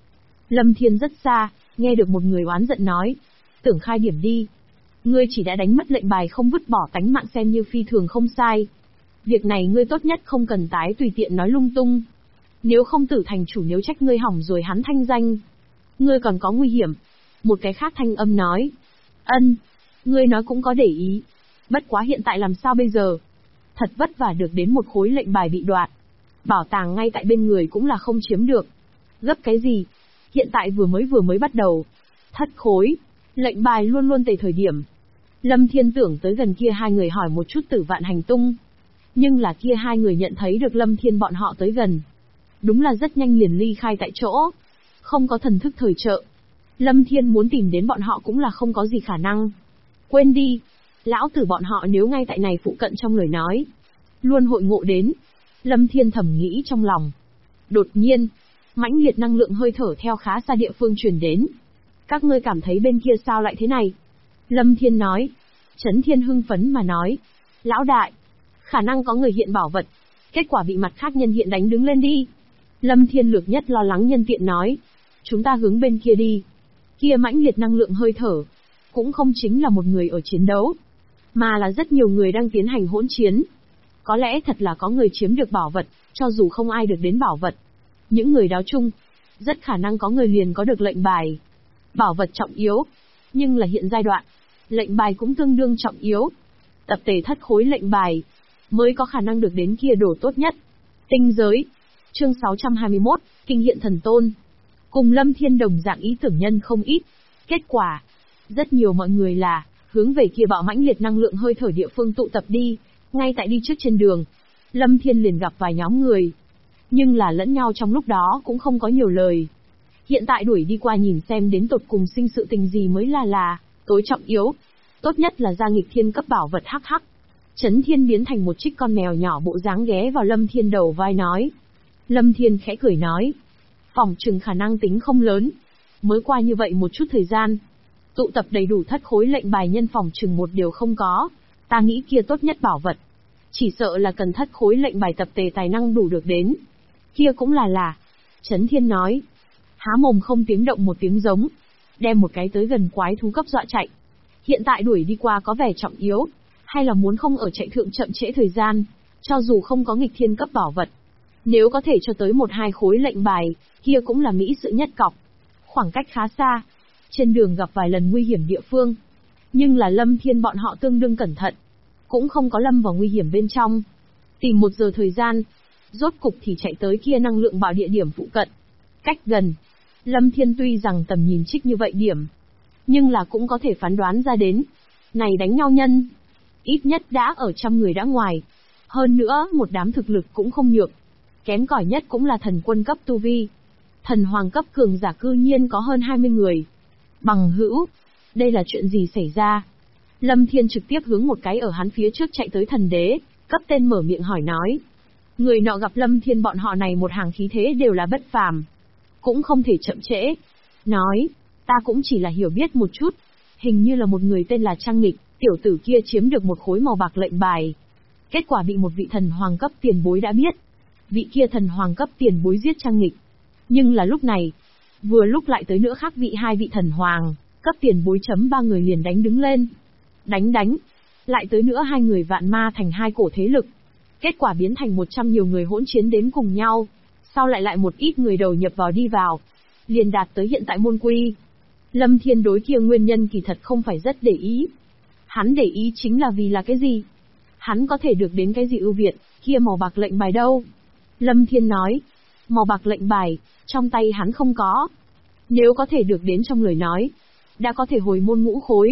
Lâm Thiên rất xa, nghe được một người oán giận nói. Tưởng khai điểm đi. Ngươi chỉ đã đánh mất lệnh bài không vứt bỏ tánh mạng xem như phi thường không sai. Việc này ngươi tốt nhất không cần tái tùy tiện nói lung tung. Nếu không tử thành chủ nếu trách ngươi hỏng rồi hắn thanh danh. Ngươi còn có nguy hiểm. Một cái khác thanh âm nói. Ân, ngươi nói cũng có để ý. Bất quá hiện tại làm sao bây giờ? Thật vất vả được đến một khối lệnh bài bị đoạt. Bảo tàng ngay tại bên người cũng là không chiếm được. Gấp cái gì? Hiện tại vừa mới bắt đầu. Thất khối. Lệnh bài luôn luôn tề thời điểm. Lâm Thiên tưởng tới gần kia hai người hỏi một chút Tử Vạn hành tung. Nhưng là kia hai người nhận thấy được Lâm Thiên bọn họ tới gần. Đúng là rất nhanh liền ly khai tại chỗ. Không có thần thức thời trợ. Lâm Thiên muốn tìm đến bọn họ cũng là không có gì khả năng. Quên đi. Lão tử bọn họ nếu ngay tại này phụ cận trong lời nói. Luôn hội ngộ đến. Lâm Thiên thầm nghĩ trong lòng. Đột nhiên, mãnh liệt năng lượng hơi thở theo khá xa địa phương truyền đến. Các ngươi cảm thấy bên kia sao lại thế này? Lâm Thiên nói. Trấn Thiên hưng phấn mà nói. Lão đại, khả năng có người hiện bảo vật. Kết quả bị mặt khác nhân hiện đánh đứng lên đi. Lâm Thiên lược nhất lo lắng nhân tiện nói. Chúng ta hướng bên kia đi. Kia mãnh liệt năng lượng hơi thở. Cũng không chính là một người ở chiến đấu. Mà là rất nhiều người đang tiến hành hỗn chiến. Có lẽ thật là có người chiếm được bảo vật, cho dù không ai được đến bảo vật. Những người đó chung, rất khả năng có người liền có được lệnh bài. Bảo vật trọng yếu, nhưng là hiện giai đoạn, lệnh bài cũng tương đương trọng yếu. Tập thể thất khối lệnh bài, mới có khả năng được đến kia đồ tốt nhất. Tinh giới, chương 621, kinh hiện thần tôn. Cùng Lâm Thiên đồng dạng ý tưởng nhân không ít. Kết quả, rất nhiều mọi người là, hướng về kia bạo mãnh liệt năng lượng hơi thở địa phương tụ tập đi. Ngay tại đi trước trên đường, Lâm Thiên liền gặp vài nhóm người. Nhưng là lẫn nhau trong lúc đó cũng không có nhiều lời. Hiện tại đuổi đi qua nhìn xem đến tột cùng sinh sự tình gì mới là tối trọng yếu. Tốt nhất là ra nghịch thiên cấp bảo vật hắc hắc. Trấn Thiên biến thành một trích con mèo nhỏ bộ dáng ghé vào Lâm Thiên đầu vai nói. Lâm Thiên khẽ cười nói. Phỏng chừng khả năng tính không lớn. Mới qua như vậy một chút thời gian. Tụ tập đầy đủ thất khối lệnh bài nhân phỏng chừng một điều không có. Ta nghĩ kia tốt nhất bảo vật. Chỉ sợ là cần thất khối lệnh bài tập tề tài năng đủ được đến. Kia cũng là. Trấn Thiên nói. Há mồm không tiếng động một tiếng giống. Đem một cái tới gần quái thú cấp dọa chạy. Hiện tại đuổi đi qua có vẻ trọng yếu. Hay là muốn không ở chạy thượng chậm trễ thời gian. Cho dù không có nghịch thiên cấp bảo vật. Nếu có thể cho tới 1-2 khối lệnh bài, kia cũng là mỹ sự nhất cọc. Khoảng cách khá xa. Trên đường gặp vài lần nguy hiểm địa phương. Nhưng là Lâm Thiên bọn họ tương đương cẩn thận. Cũng không có lâm vào nguy hiểm bên trong. Tìm 1 giờ thời gian. Rốt cục thì chạy tới kia năng lượng bảo địa điểm phụ cận. Cách gần. Lâm Thiên tuy rằng tầm nhìn trích như vậy điểm. Nhưng là cũng có thể phán đoán ra đến. Này đánh nhau nhân. Ít nhất đã ở 100 người đã ngoài. Hơn nữa một đám thực lực cũng không nhược. Kém cỏi nhất cũng là thần quân cấp tu vi. Thần hoàng cấp cường giả cư nhiên có hơn 20 người. Bằng hữu. Đây là chuyện gì xảy ra? Lâm Thiên trực tiếp hướng một cái ở hắn phía trước chạy tới thần đế, cấp tên mở miệng hỏi nói. Người nọ gặp Lâm Thiên bọn họ này một hàng khí thế đều là bất phàm. Cũng không thể chậm trễ. Nói, ta cũng chỉ là hiểu biết một chút. Hình như là một người tên là Trang Nghịch, tiểu tử kia chiếm được một khối màu bạc lệnh bài. Kết quả bị một vị thần hoàng cấp tiền bối đã biết. Vị kia thần hoàng cấp tiền bối giết Trang Nghịch. Nhưng là lúc này, vừa lúc lại tới nữa khác hai vị thần hoàng, cấp tiền bối chấm 3 người liền đánh đứng lên. Đánh. Lại tới nữa 2 người vạn ma thành 2 cổ thế lực. Kết quả biến thành 100 nhiều người hỗn chiến đến cùng nhau. Sau lại một ít người đầu nhập vào đi vào. Liền đạt tới hiện tại môn quy. Lâm Thiên đối kia nguyên nhân kỳ thật không phải rất để ý. Hắn để ý chính là vì là cái gì? Hắn có thể được đến cái gì ưu việt, kia màu bạc lệnh bài đâu? Lâm Thiên nói. Màu bạc lệnh bài, trong tay hắn không có. Nếu có thể được đến trong lời nói, đã có thể hồi môn ngũ khối.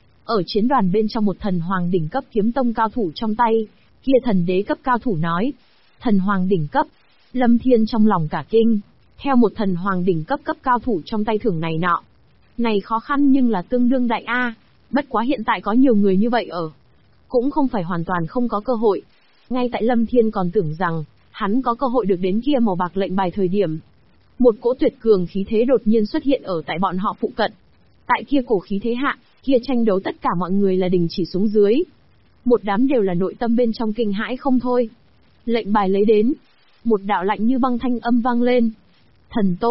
Ở chiến đoàn bên trong một thần hoàng đỉnh cấp kiếm tông cao thủ trong tay, kia thần đế cấp cao thủ nói. Thần hoàng đỉnh cấp, Lâm Thiên trong lòng cả kinh, theo một thần hoàng đỉnh cấp cao thủ trong tay thưởng này nọ. Này khó khăn nhưng là tương đương đại A, bất quá hiện tại có nhiều người như vậy ở. Cũng không phải hoàn toàn không có cơ hội. Ngay tại Lâm Thiên còn tưởng rằng, hắn có cơ hội được đến kia màu bạc lệnh bài thời điểm. Một cỗ tuyệt cường khí thế đột nhiên xuất hiện ở tại bọn họ phụ cận. Tại kia cổ khí thế hạ, kia tranh đấu tất cả mọi người là đình chỉ xuống dưới. Một đám đều là nội tâm bên trong kinh hãi không thôi. Lệnh bài lấy đến. Một đạo lạnh như băng thanh âm vang lên. Thần tôn,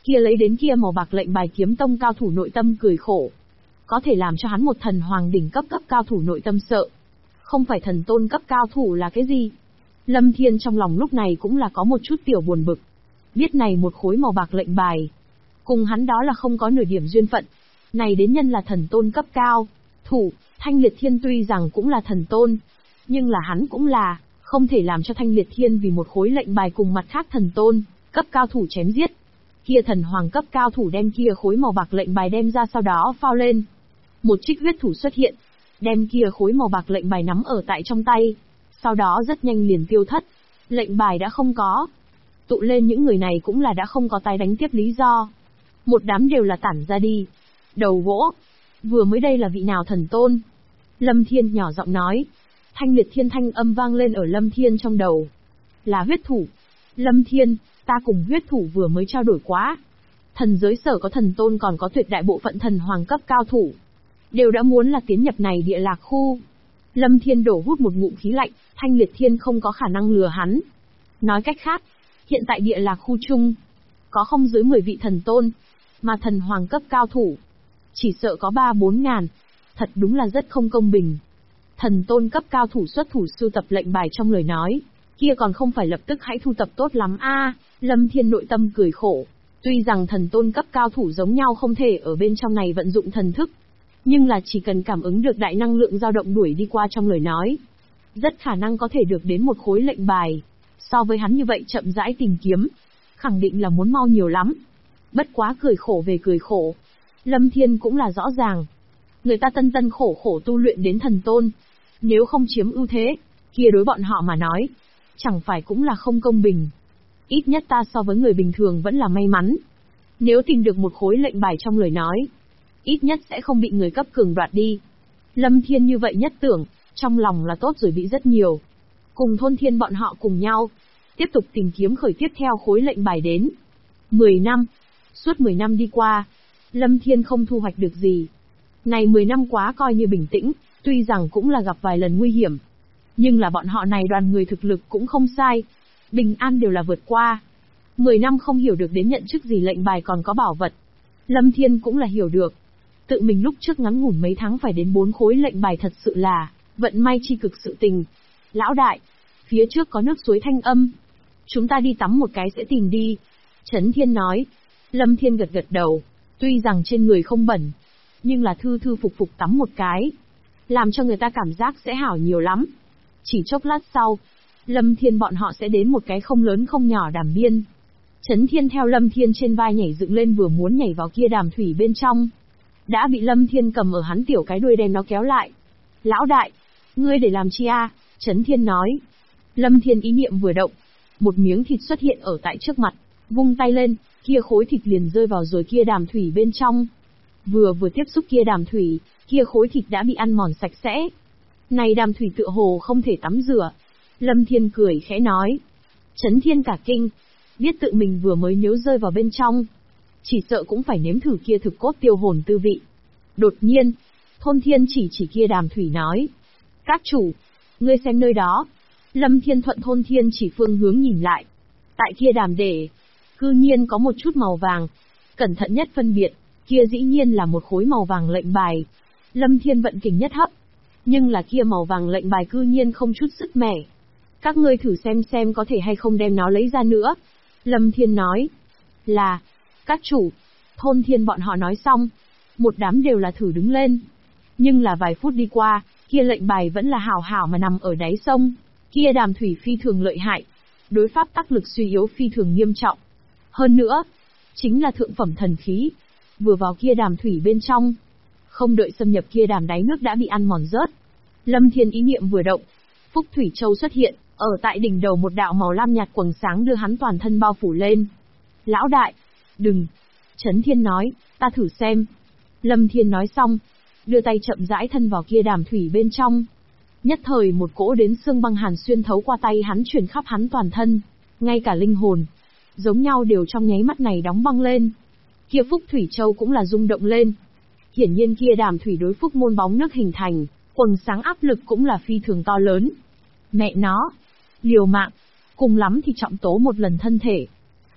Kia lấy đến kia màu bạc lệnh bài kiếm tông cao thủ nội tâm cười khổ. Có thể làm cho hắn một thần hoàng đỉnh cấp cao thủ nội tâm sợ. Không phải thần tôn cấp cao thủ là cái gì? Lâm Thiên trong lòng lúc này cũng là có một chút tiểu buồn bực. Biết này một khối màu bạc lệnh bài. Cùng hắn đó là không có nửa điểm duyên phận. Này đến nhân là thần tôn cấp cao. Thủ, Thanh Liệt Thiên tuy rằng cũng là thần tôn. Nhưng là hắn cũng là, không thể làm cho Thanh Liệt Thiên vì một khối lệnh bài cùng mặt khác thần tôn, cấp cao thủ chém giết. Kia thần hoàng cấp cao thủ đem kia khối màu bạc lệnh bài đem ra sau đó phao lên. Một trích huyết thủ xuất hiện, đem kia khối màu bạc lệnh bài nắm ở tại trong tay. Sau đó rất nhanh liền tiêu thất. Lệnh bài đã không có. Tụ lên những người này cũng là đã không có tái đánh tiếp lý do. Một đám đều là tản ra đi. Đầu gỗ. Vừa mới đây là vị nào thần tôn? Lâm Thiên nhỏ giọng nói. Thanh Liệt Thiên thanh âm vang lên ở Lâm Thiên trong đầu. Là huyết thủ. Lâm Thiên, ta cùng huyết thủ vừa mới trao đổi quá. Thần giới sở có thần tôn còn có tuyệt đại bộ phận thần hoàng cấp cao thủ. Đều đã muốn là tiến nhập này địa lạc khu. Lâm Thiên đổ hút một ngụm khí lạnh, Thanh Liệt Thiên không có khả năng lừa hắn. Nói cách khác, hiện tại địa lạc khu chung, có không dưới 10 vị thần tôn, mà thần hoàng cấp cao thủ. Chỉ sợ có 3-4 ngàn. Thật đúng là rất không công bình. Thần tôn cấp cao thủ xuất thủ sưu tập lệnh bài trong lời nói, kia còn không phải lập tức hãy thu tập tốt lắm a. Lâm Thiên nội tâm cười khổ. Tuy rằng thần tôn cấp cao thủ giống nhau không thể ở bên trong này vận dụng thần thức, nhưng là chỉ cần cảm ứng được đại năng lượng dao động đuổi đi qua trong lời nói, rất khả năng có thể được đến một khối lệnh bài. So với hắn như vậy chậm rãi tìm kiếm, khẳng định là muốn mau nhiều lắm. Bất quá cười khổ về cười khổ. Lâm Thiên cũng là rõ ràng. Người ta tân tân khổ khổ tu luyện đến thần tôn. Nếu không chiếm ưu thế, kia đối bọn họ mà nói, chẳng phải cũng là không công bình. Ít nhất ta so với người bình thường vẫn là may mắn. Nếu tìm được một khối lệnh bài trong lời nói, ít nhất sẽ không bị người cấp cường đoạt đi. Lâm Thiên như vậy nhất tưởng, trong lòng là tốt rồi bị rất nhiều. Cùng thôn thiên bọn họ cùng nhau, tiếp tục tìm kiếm khởi tiếp theo khối lệnh bài đến. 10 năm. Suốt 10 năm đi qua, Lâm Thiên không thu hoạch được gì. Này 10 năm quá coi như bình tĩnh, tuy rằng cũng là gặp vài lần nguy hiểm. Nhưng là bọn họ này đoàn người thực lực cũng không sai. Bình an đều là vượt qua. 10 năm không hiểu được đến nhận chức gì lệnh bài còn có bảo vật. Lâm Thiên cũng là hiểu được. Tự mình lúc trước ngắn ngủn mấy tháng phải đến 4 khối lệnh bài thật sự là vận may chi cực sự tình. Lão đại, phía trước có nước suối thanh âm. Chúng ta đi tắm một cái sẽ tìm đi. Trấn Thiên nói. Lâm Thiên gật gật đầu. Tuy rằng trên người không bẩn, nhưng là thư thư phục phục tắm một cái, làm cho người ta cảm giác sẽ hảo nhiều lắm. Chỉ chốc lát sau, Lâm Thiên bọn họ sẽ đến một cái không lớn không nhỏ đàm biên. Trấn Thiên theo Lâm Thiên trên vai nhảy dựng lên vừa muốn nhảy vào kia đàm thủy bên trong. Đã bị Lâm Thiên cầm ở hắn tiểu cái đuôi đem nó kéo lại. Lão đại, ngươi để làm chi a? Trấn Thiên nói. Lâm Thiên ý niệm vừa động, một miếng thịt xuất hiện ở tại trước mặt, vung tay lên, kia khối thịt liền rơi vào rồi kia đàm thủy bên trong. Vừa tiếp xúc kia đàm thủy, kia khối thịt đã bị ăn mòn sạch sẽ. Này đàm thủy tựa hồ không thể tắm rửa. Lâm Thiên cười khẽ nói. Trấn Thiên cả kinh, biết tự mình vừa mới nếu rơi vào bên trong, chỉ sợ cũng phải nếm thử kia thực cốt tiêu hồn tư vị. Đột nhiên, Thôn Thiên chỉ kia đàm thủy nói. Các chủ, ngươi xem nơi đó. Lâm Thiên thuận Thôn Thiên chỉ phương hướng nhìn lại. Tại kia đàm để, cư nhiên có một chút màu vàng. Cẩn thận nhất phân biệt, kia dĩ nhiên là một khối màu vàng lệnh bài. Lâm Thiên vận kình nhất hấp. Nhưng là kia màu vàng lệnh bài cư nhiên không chút sức mẻ. Các ngươi thử xem có thể hay không đem nó lấy ra nữa. Lâm Thiên nói. Là, các chủ. Thôn Thiên bọn họ nói xong, một đám đều là thử đứng lên. Nhưng là vài phút đi qua, kia lệnh bài vẫn là hảo hảo mà nằm ở đáy sông. Kia đàm thủy phi thường lợi hại. Đối pháp tắc lực suy yếu phi thường nghiêm trọng. Hơn nữa, chính là thượng phẩm thần khí. Vừa vào kia đàm thủy bên trong, không đợi xâm nhập kia đàm đáy nước đã bị ăn mòn rớt. Lâm Thiên ý niệm vừa động, Phúc Thủy Châu xuất hiện, ở tại đỉnh đầu một đạo màu lam nhạt quầng sáng đưa hắn toàn thân bao phủ lên. Lão đại, đừng. Trấn Thiên nói, ta thử xem. Lâm Thiên nói xong, đưa tay chậm rãi thân vào kia đàm thủy bên trong. Nhất thời một cỗ đến xương băng hàn xuyên thấu qua tay hắn truyền khắp hắn toàn thân, ngay cả linh hồn, giống nhau đều trong nháy mắt này đóng băng lên. Kia Phúc Thủy Châu cũng là rung động lên. Hiển nhiên kia đàm thủy đối phúc môn bóng nước hình thành, quầng sáng áp lực cũng là phi thường to lớn. Mẹ nó, liều mạng, cùng lắm thì trọng tố một lần thân thể.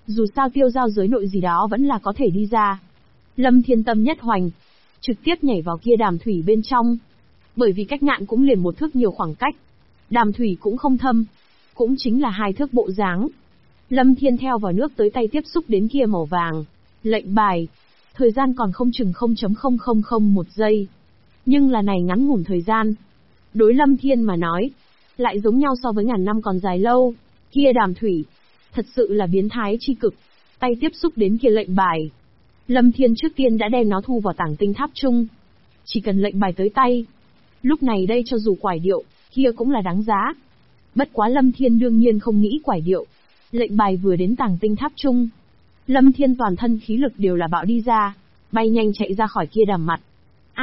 Dù sao tiêu giao giới nội gì đó vẫn là có thể đi ra. Lâm Thiên tâm nhất hoành, trực tiếp nhảy vào kia đàm thủy bên trong. Bởi vì cách ngạn cũng liền một thước nhiều khoảng cách. Đàm thủy cũng không thâm, cũng chính là 2 thước bộ dáng. Lâm Thiên theo vào nước tới tay tiếp xúc đến kia màu vàng. Lệnh bài. Thời gian còn không chừng 0.0001 giây. Nhưng là này ngắn ngủn thời gian. Đối Lâm Thiên mà nói, lại giống nhau so với ngàn năm còn dài lâu. Kia đàm thủy, thật sự là biến thái chi cực. Tay tiếp xúc đến kia lệnh bài. Lâm Thiên trước tiên đã đem nó thu vào tảng tinh tháp chung. Chỉ cần lệnh bài tới tay. Lúc này đây cho dù quải điệu, kia cũng là đáng giá. Bất quá Lâm Thiên đương nhiên không nghĩ quải điệu. Lệnh bài vừa đến tảng tinh tháp chung. Lâm Thiên toàn thân khí lực đều là bạo đi ra, bay nhanh chạy ra khỏi kia đàm mặt.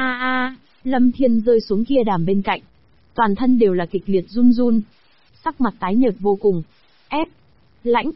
Lâm Thiên rơi xuống kia đàm bên cạnh. Toàn thân đều là kịch liệt run run. Sắc mặt tái nhợt vô cùng. Lãnh.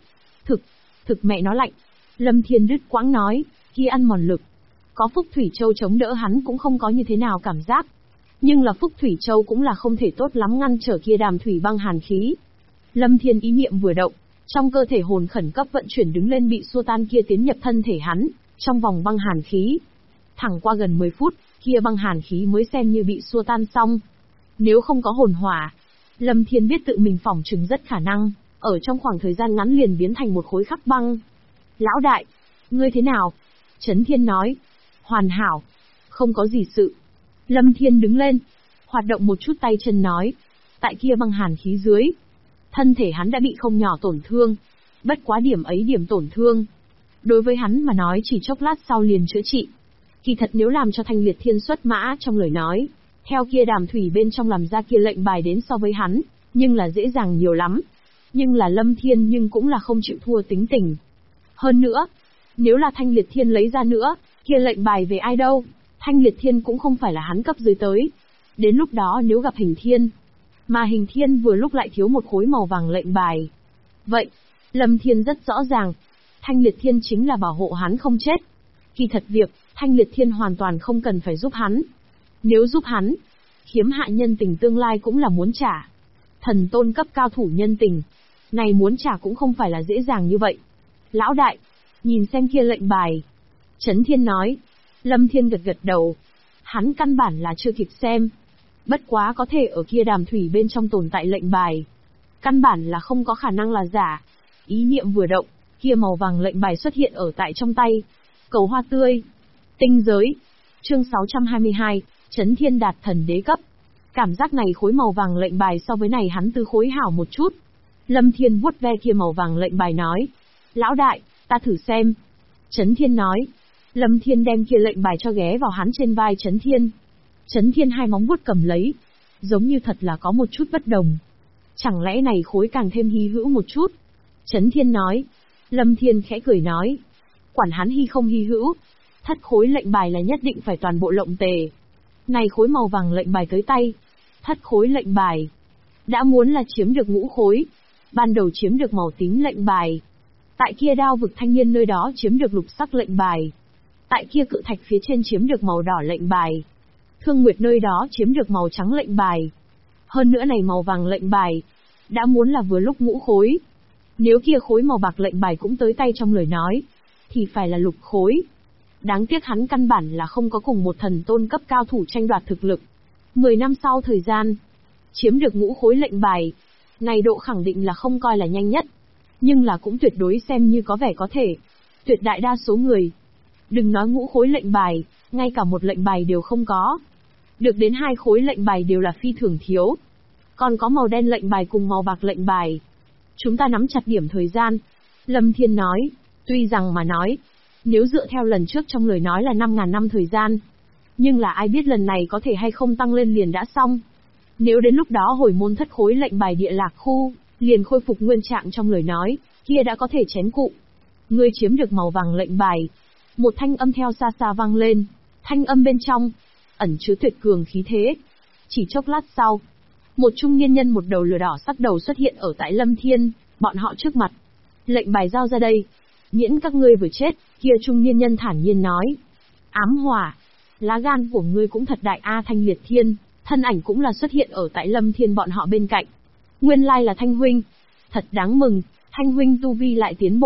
Thực mẹ nó lạnh. Lâm Thiên đứt quãng nói, kia ăn mòn lực. Có Phúc Thủy Châu chống đỡ hắn cũng không có như thế nào cảm giác. Nhưng là Phúc Thủy Châu cũng là không thể tốt lắm ngăn trở kia đàm thủy băng hàn khí. Lâm Thiên ý niệm vừa động, trong cơ thể hồn khẩn cấp vận chuyển đứng lên bị xua tan kia tiến nhập thân thể hắn, trong vòng băng hàn khí. Thẳng qua gần 10 phút, kia băng hàn khí mới xem như bị xua tan xong. Nếu không có hồn hỏa, Lâm Thiên biết tự mình phỏng chừng rất khả năng, ở trong khoảng thời gian ngắn liền biến thành một khối khắc băng. Lão đại, ngươi thế nào? Trấn Thiên nói. Hoàn hảo, không có gì sự. Lâm Thiên đứng lên, hoạt động một chút tay chân nói. Tại kia băng hàn khí dưới, thân thể hắn đã bị không nhỏ tổn thương. Bất quá điểm ấy điểm tổn thương, đối với hắn mà nói chỉ chốc lát sau liền chữa trị. Kỳ thật nếu làm cho Thanh Liệt Thiên xuất mã trong lời nói, theo kia đàm thủy bên trong làm ra kia lệnh bài đến so với hắn, nhưng là dễ dàng nhiều lắm. Nhưng là Lâm Thiên nhưng cũng là không chịu thua tính tình. Hơn nữa, nếu là Thanh Liệt Thiên lấy ra nữa, kia lệnh bài về ai đâu? Thanh Liệt Thiên cũng không phải là hắn cấp dưới tới. Đến lúc đó nếu gặp Hình Thiên, mà Hình Thiên vừa lúc lại thiếu một khối màu vàng lệnh bài. Vậy, Lâm Thiên rất rõ ràng, Thanh Liệt Thiên chính là bảo hộ hắn không chết. Kỳ thật việc, Thanh Liệt Thiên hoàn toàn không cần phải giúp hắn. Nếu giúp hắn, khiếm hạ nhân tình tương lai cũng là muốn trả. Thần tôn cấp cao thủ nhân tình, này muốn trả cũng không phải là dễ dàng như vậy. Lão đại, nhìn xem kia lệnh bài. Trấn Thiên nói. Lâm Thiên gật gật đầu. Hắn căn bản là chưa kịp xem. Bất quá có thể ở kia đàm thủy bên trong tồn tại lệnh bài. Căn bản là không có khả năng là giả. Ý niệm vừa động, kia màu vàng lệnh bài xuất hiện ở tại trong tay. Cầu hoa tươi. Tinh giới. Chương 622, Trấn Thiên đạt thần đế cấp. Cảm giác này khối màu vàng lệnh bài so với này hắn tư khối hảo một chút. Lâm Thiên vuốt ve kia màu vàng lệnh bài nói. Lão đại, ta thử xem. Trấn Thiên nói. Lâm Thiên đem kia lệnh bài cho ghé vào hắn trên vai Trấn Thiên. Trấn Thiên hai móng vuốt cầm lấy. Giống như thật là có một chút bất đồng. Chẳng lẽ này khối càng thêm hy hữu một chút? Trấn Thiên nói. Lâm Thiên khẽ cười nói. Quản hắn hy không hy hữu. Thất khối lệnh bài là nhất định phải toàn bộ lộng tề. Này khối màu vàng lệnh bài tới tay. Thất khối lệnh bài. Đã muốn là chiếm được ngũ khối. Ban đầu chiếm được màu tím lệnh bài. Tại kia đao vực thanh niên nơi đó chiếm được lục sắc lệnh bài. Tại kia cự thạch phía trên chiếm được màu đỏ lệnh bài. Thương Nguyệt nơi đó chiếm được màu trắng lệnh bài. Hơn nữa này màu vàng lệnh bài. Đã muốn là vừa lúc ngũ khối. Nếu kia khối màu bạc lệnh bài cũng tới tay trong lời nói, thì phải là lục khối. Đáng tiếc hắn căn bản là không có cùng một thần tôn cấp cao thủ tranh đoạt thực lực. 10 năm sau thời gian, chiếm được ngũ khối lệnh bài. Này độ khẳng định là không coi là nhanh nhất. Nhưng là cũng tuyệt đối xem như có vẻ có thể. Tuyệt đại đa số người, đừng nói ngũ khối lệnh bài, ngay cả một lệnh bài đều không có. Được đến 2 khối lệnh bài đều là phi thường thiếu. Còn có màu đen lệnh bài cùng màu bạc lệnh bài. Chúng ta nắm chặt điểm thời gian. Lâm Thiên nói, tuy rằng mà nói, nếu dựa theo lần trước trong lời nói là 5.000 năm thời gian. Nhưng là ai biết lần này có thể hay không tăng lên liền đã xong. Nếu đến lúc đó hồi môn thất khối lệnh bài địa lạc khu, liền khôi phục nguyên trạng trong lời nói, kia đã có thể chén cụ. Ngươi chiếm được màu vàng lệnh bài. Một thanh âm theo xa xa vang lên. Thanh âm bên trong, ẩn chứa tuyệt cường khí thế. Chỉ chốc lát sau, một trung niên nhân một đầu lửa đỏ sắc đầu xuất hiện ở tại Lâm Thiên, bọn họ trước mặt. Lệnh bài giao ra đây. Miễn các ngươi vừa chết, kia trung niên nhân thản nhiên nói. Ám hỏa, lá gan của ngươi cũng thật đại a. Thanh Liệt Thiên, thân ảnh cũng là xuất hiện ở tại Lâm Thiên bọn họ bên cạnh. Nguyên lai là Thanh huynh. Thật đáng mừng, Thanh huynh tu vi lại tiến bộ.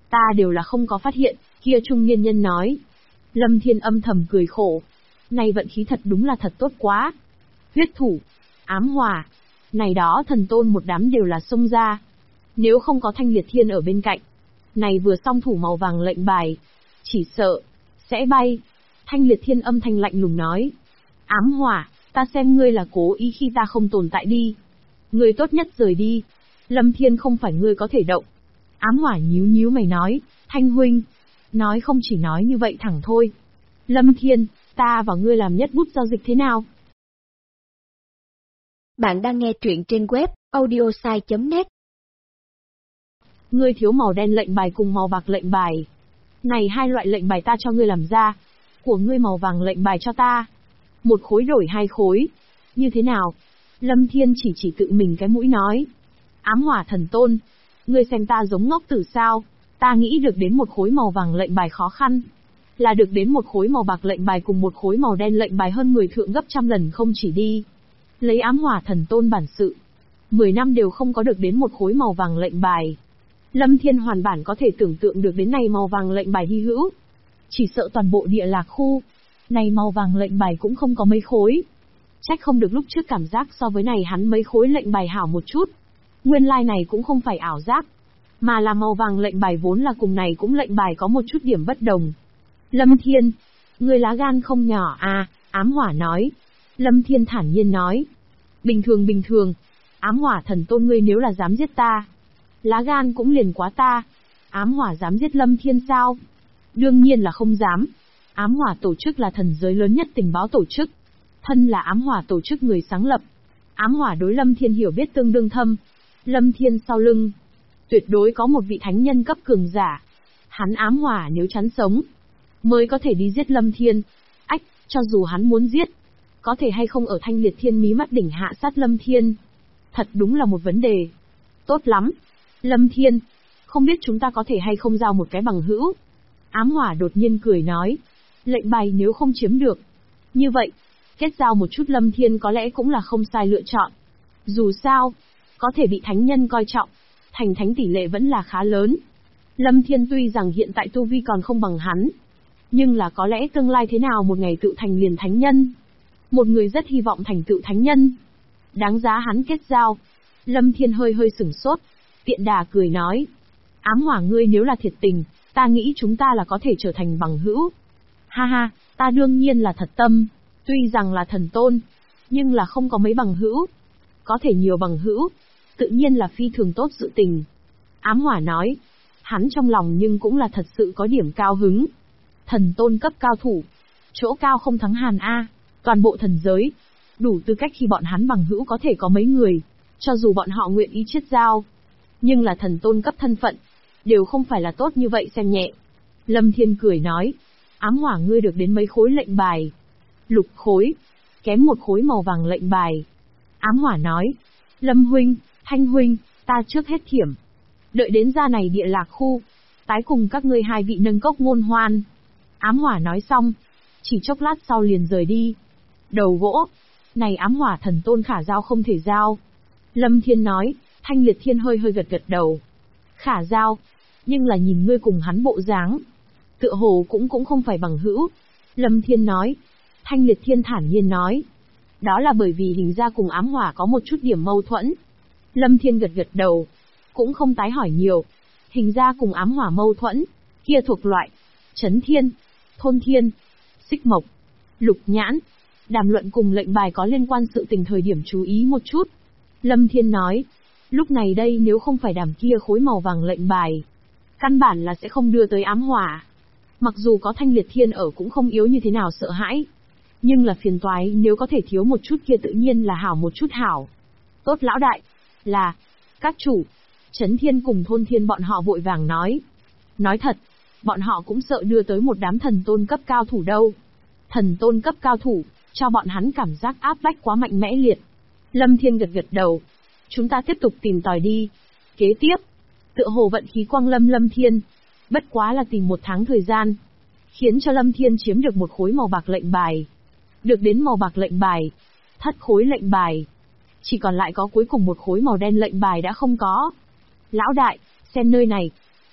Ta đều là không có phát hiện, kia trung niên nhân nói. Lâm Thiên âm thầm cười khổ. Này vận khí thật đúng là thật tốt quá. Huyết thủ, ám hỏa, này đó thần tôn một đám đều là xông ra. Nếu không có Thanh Liệt Thiên ở bên cạnh, này vừa xong thủ màu vàng lệnh bài, chỉ sợ sẽ bay. Thanh Liệt Thiên âm thanh lạnh lùng nói. Ám hỏa, ta xem ngươi là cố ý khi ta không tồn tại đi. Ngươi tốt nhất rời đi. Lâm Thiên không phải ngươi có thể động. Ám hỏa nhíu nhíu mày nói, Thanh huynh. Nói không chỉ nói như vậy thẳng thôi. Lâm Thiên, ta và ngươi làm nhất bút giao dịch thế nào? Bạn đang nghe truyện trên web audiosai.net. Ngươi thiếu màu đen lệnh bài cùng màu bạc lệnh bài. Này hai loại lệnh bài ta cho ngươi làm ra. Của ngươi màu vàng lệnh bài cho ta. Một khối đổi hai khối. Như thế nào? Lâm Thiên chỉ tự mình cái mũi nói. Ám hỏa thần tôn. Ngươi xem ta giống ngốc tử sao? Ta nghĩ được đến một khối màu vàng lệnh bài khó khăn. Là được đến một khối màu bạc lệnh bài cùng một khối màu đen lệnh bài hơn 10 thượng gấp trăm lần không chỉ đi. Lấy ám hỏa thần tôn bản sự. 10 năm đều không có được đến một khối màu vàng lệnh bài. Lâm Thiên hoàn bản có thể tưởng tượng được đến này màu vàng lệnh bài hy hữu. Chỉ sợ toàn bộ địa lạc khu. Này màu vàng lệnh bài cũng không có mấy khối. Trách không được lúc trước cảm giác so với này hắn mấy khối lệnh bài hảo một chút. Nguyên lai này cũng không phải ảo giác. Mà là màu vàng lệnh bài vốn là cùng này cũng lệnh bài có một chút điểm bất đồng. Lâm Thiên, ngươi lá gan không nhỏ à, ám hỏa nói. Lâm Thiên thản nhiên nói. Bình thường, ám hỏa thần tôn ngươi nếu là dám giết ta. Lá gan cũng liền quá ta. Ám hỏa dám giết Lâm Thiên sao? Đương nhiên là không dám. Ám hỏa tổ chức là thần giới lớn nhất tình báo tổ chức. Thân là ám hỏa tổ chức người sáng lập. Ám hỏa đối Lâm Thiên hiểu biết tương đương thâm. Lâm Thiên sau lưng tuyệt đối có một vị thánh nhân cấp cường giả. Hắn ám hỏa nếu chắn sống, mới có thể đi giết Lâm Thiên. Ách, cho dù hắn muốn giết, có thể hay không ở Thanh Liệt Thiên mí mắt đỉnh hạ sát Lâm Thiên? Thật đúng là một vấn đề. Tốt lắm. Lâm Thiên, không biết chúng ta có thể hay không giao một cái bằng hữu? Ám hỏa đột nhiên cười nói. Lệnh bài nếu không chiếm được, như vậy, kết giao một chút Lâm Thiên có lẽ cũng là không sai lựa chọn. Dù sao, có thể bị thánh nhân coi trọng, thành thánh tỷ lệ vẫn là khá lớn. Lâm Thiên tuy rằng hiện tại tu vi còn không bằng hắn, nhưng là có lẽ tương lai thế nào một ngày tự thành liền thánh nhân. Một người rất hy vọng thành tựu thánh nhân. Đáng giá hắn kết giao. Lâm Thiên hơi sửng sốt, tiện đà cười nói. Ám hỏa ngươi nếu là thiệt tình, ta nghĩ chúng ta là có thể trở thành bằng hữu. Ha ha, ta đương nhiên là thật tâm. Tuy rằng là thần tôn, nhưng là không có mấy bằng hữu. Có thể nhiều bằng hữu, tự nhiên là phi thường tốt sự tình. Ám hỏa nói. Hắn trong lòng nhưng cũng là thật sự có điểm cao hứng. Thần tôn cấp cao thủ, chỗ cao không thắng Hàn A. Toàn bộ thần giới, đủ tư cách khi bọn hắn bằng hữu có thể có mấy người, cho dù bọn họ nguyện ý chiết giao. Nhưng là thần tôn cấp thân phận, đều không phải là tốt như vậy xem nhẹ. Lâm Thiên cười nói. Ám hỏa ngươi được đến mấy khối lệnh bài? Lục khối, kém một khối màu vàng lệnh bài. Ám hỏa nói. Lâm huynh, Thanh huynh, ta trước hết thiểm. Đợi đến ra này địa lạc khu, tái cùng các ngươi hai vị nâng cốc ngôn hoan. Ám hỏa nói xong, chỉ chốc lát sau liền rời đi. Đầu gỗ, này ám hỏa thần tôn khả giao không thể giao. Lâm Thiên nói. Thanh Liệt Thiên hơi gật đầu. Khả giao, nhưng là nhìn ngươi cùng hắn bộ dáng, tựa hồ cũng không phải bằng hữu. Lâm Thiên nói. Thanh Liệt Thiên thản nhiên nói. Đó là bởi vì hình ra cùng ám hỏa có một chút điểm mâu thuẫn. Lâm Thiên gật đầu, cũng không tái hỏi nhiều. Hình ra cùng ám hỏa mâu thuẫn, kia thuộc loại Chấn Thiên, Thôn Thiên, Xích Mộc, Lục Nhãn. Đàm luận cùng lệnh bài có liên quan sự tình thời điểm chú ý một chút. Lâm Thiên nói. Lúc này đây nếu không phải đàm kia khối màu vàng lệnh bài, căn bản là sẽ không đưa tới ám hỏa. Mặc dù có Thanh Liệt Thiên ở cũng không yếu như thế nào sợ hãi. Nhưng là phiền toái nếu có thể thiếu một chút kia tự nhiên là hảo một chút hảo. Tốt lão đại, là, các chủ. Chấn Thiên cùng Thôn Thiên bọn họ vội vàng nói. Nói thật, bọn họ cũng sợ đưa tới một đám thần tôn cấp cao thủ đâu. Thần tôn cấp cao thủ, cho bọn hắn cảm giác áp bách quá mạnh mẽ liệt. Lâm Thiên gật đầu. Chúng ta tiếp tục tìm tòi đi. Kế tiếp, tựa hồ vận khí quang Lâm Thiên. Bất quá là tìm 1 tháng thời gian, khiến cho Lâm Thiên chiếm được một khối màu bạc lệnh bài. Được đến màu bạc lệnh bài, thất khối lệnh bài. Chỉ còn lại có cuối cùng một khối màu đen lệnh bài đã không có. Lão đại, xem nơi này.